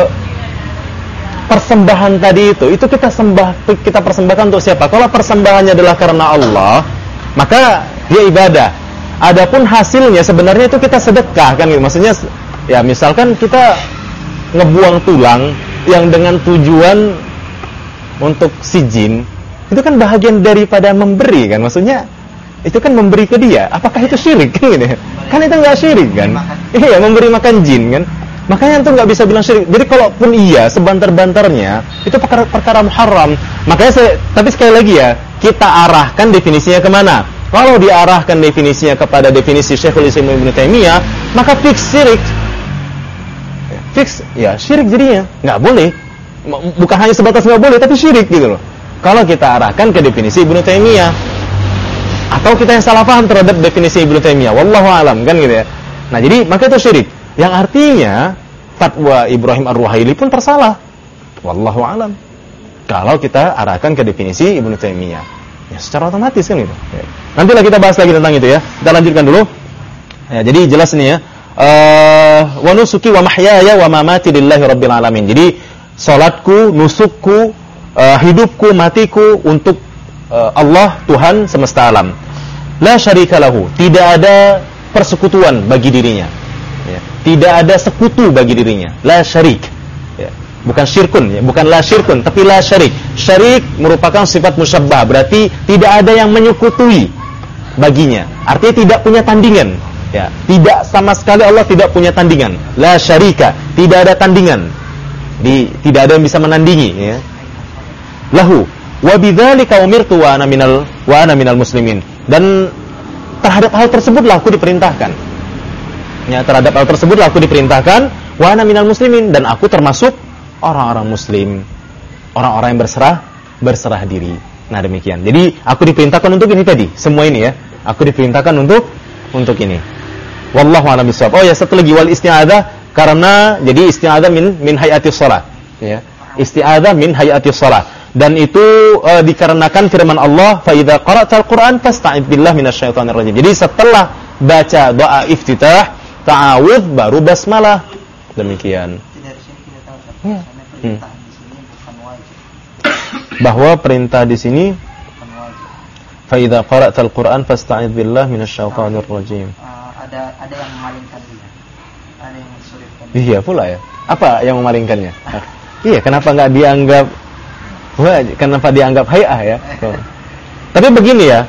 persembahan tadi itu kita persembahkan untuk siapa? Kalau persembahannya adalah karena Allah, maka dia ibadah. Adapun hasilnya sebenarnya itu kita sedekah kan gitu. Maksudnya ya misalkan kita ngebuang tulang yang dengan tujuan untuk si jin, itu kan bahagian daripada memberi kan, maksudnya itu kan memberi ke dia. Apakah itu syirik kan gitu? Kan itu enggak syirik kan? Iya, memberi makan jin kan. Makanya itu enggak bisa bilang syirik. Jadi kalaupun iya sebantar-bantarnya itu perkara muharram. Makanya tapi sekali lagi ya, kita arahkan definisinya kemana? Kalau diarahkan definisinya kepada definisi Syekhul Islam Ibnu Taimiyah, maka fix syirik. Fix ya syirik jadinya. Enggak boleh. Bukan hanya sebatas enggak boleh, tapi syirik gitu loh. Kalau kita arahkan ke definisi Ibnu Taimiyah, atau kita yang salah paham terhadap definisi Ibnu Taimiyah, wallahu alam kan gitu ya. Nah, jadi maka itu syirik. Yang artinya fatwa Ibrahim Ar-Ruhaili pun tersalah. Wallahu alam. Kalau kita arahkan ke definisi Ibnu Taimiyah, ya secara otomatis kan gitu. Ya. Nantilah kita bahas lagi tentang itu ya. Kita lanjutkan dulu. Ya, jadi jelas ini ya. Wa nusuki wa mahyaya wa mamati lillahi rabbil alamin. Jadi salatku, nusukku, hidupku, matiku untuk Allah Tuhan semesta alam. La syarika lahu, tidak ada persekutuan bagi dirinya. Ya. Tidak ada sekutu bagi dirinya. La syarik. Ya. Bukan syirkun, ya. Bukan la syirkun, tapi la syarik. Syarik merupakan sifat musyabbah, berarti tidak ada yang menyekutui baginya. Artinya tidak punya tandingan. Ya. Tidak sama sekali Allah tidak punya tandingan. La syarika, tidak ada tandingan. Tidak ada yang bisa menandingi. Ya. Lahu. Wa bidzalika umirtu wa ana minal muslimin. Dan terhadap hal tersebutlah aku diperintahkan. Ya, terhadap hal tersebutlah aku diperintahkan wa ana minal muslimin, dan aku termasuk orang-orang muslim, orang-orang yang berserah diri. Nah, demikian. Jadi aku diperintahkan untuk ini tadi, semua ini ya. Aku diperintahkan untuk ini. Wallahu a'lam bishawab. Oh ya, satu lagi wal isti'adzah, karena jadi isti'adzah min hayatis shalah, ya. Isti'adzah min hayatis shalah. Dan itu dikarenakan firman Allah, fa idza qara'tal Qur'an fasta'idz billahi minasyaitonir rajim. Jadi setelah baca doa iftitah, ta'awudz, baru basmalah. Demikian. Dari sini kita tahu perintah di sini bukan wajib. Bahwa perintah di sini Bukan wajib. fa idza qara'tal Qur'an fasta'idz billahi minasyaitonir rajim. Ada yang memalingkan dia. Ada yang mensurifkan. Iya pula ya. Apa yang memalingkannya? Iya, kenapa enggak dianggap kenapa dianggap hay'ah ya? Tapi begini ya,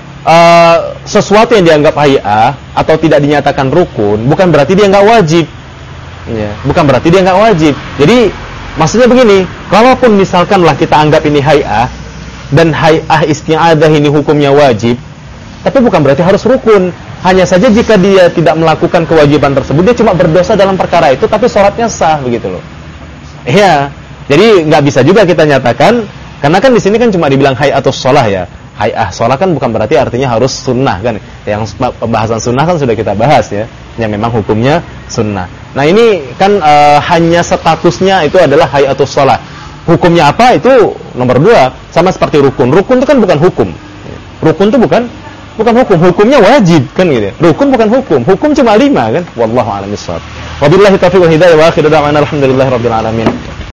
sesuatu yang dianggap hay'ah atau tidak dinyatakan rukun bukan berarti dia enggak wajib. Ya, bukan berarti dia enggak wajib. Jadi maksudnya begini, kalaupun misalkanlah kita anggap ini hay'ah dan hay'ah isti'adzah ini hukumnya wajib, tapi bukan berarti harus rukun. Hanya saja jika dia tidak melakukan kewajiban tersebut, dia cuma berdosa dalam perkara itu, tapi sholatnya sah begitu loh. Iya. Jadi nggak bisa juga kita nyatakan, karena kan di sini kan cuma dibilang hayatus shalah ya. Hay'ah shalah kan bukan berarti artinya harus sunnah kan. Yang pembahasan sunnah kan sudah kita bahas ya. Yang memang hukumnya sunnah. Nah ini kan hanya statusnya itu adalah hayatus shalah. Hukumnya apa itu nomor 2. Sama seperti rukun. Rukun itu kan bukan hukum. Rukun itu bukan hukum. Hukumnya wajib kan gitu. Rukun bukan hukum. Hukum cuma 5 kan. Wallahu a'lam bishawab. Wabillahi taufiq wal hidayah wa akhiru da'wana alhamdulillahirabbil alamin.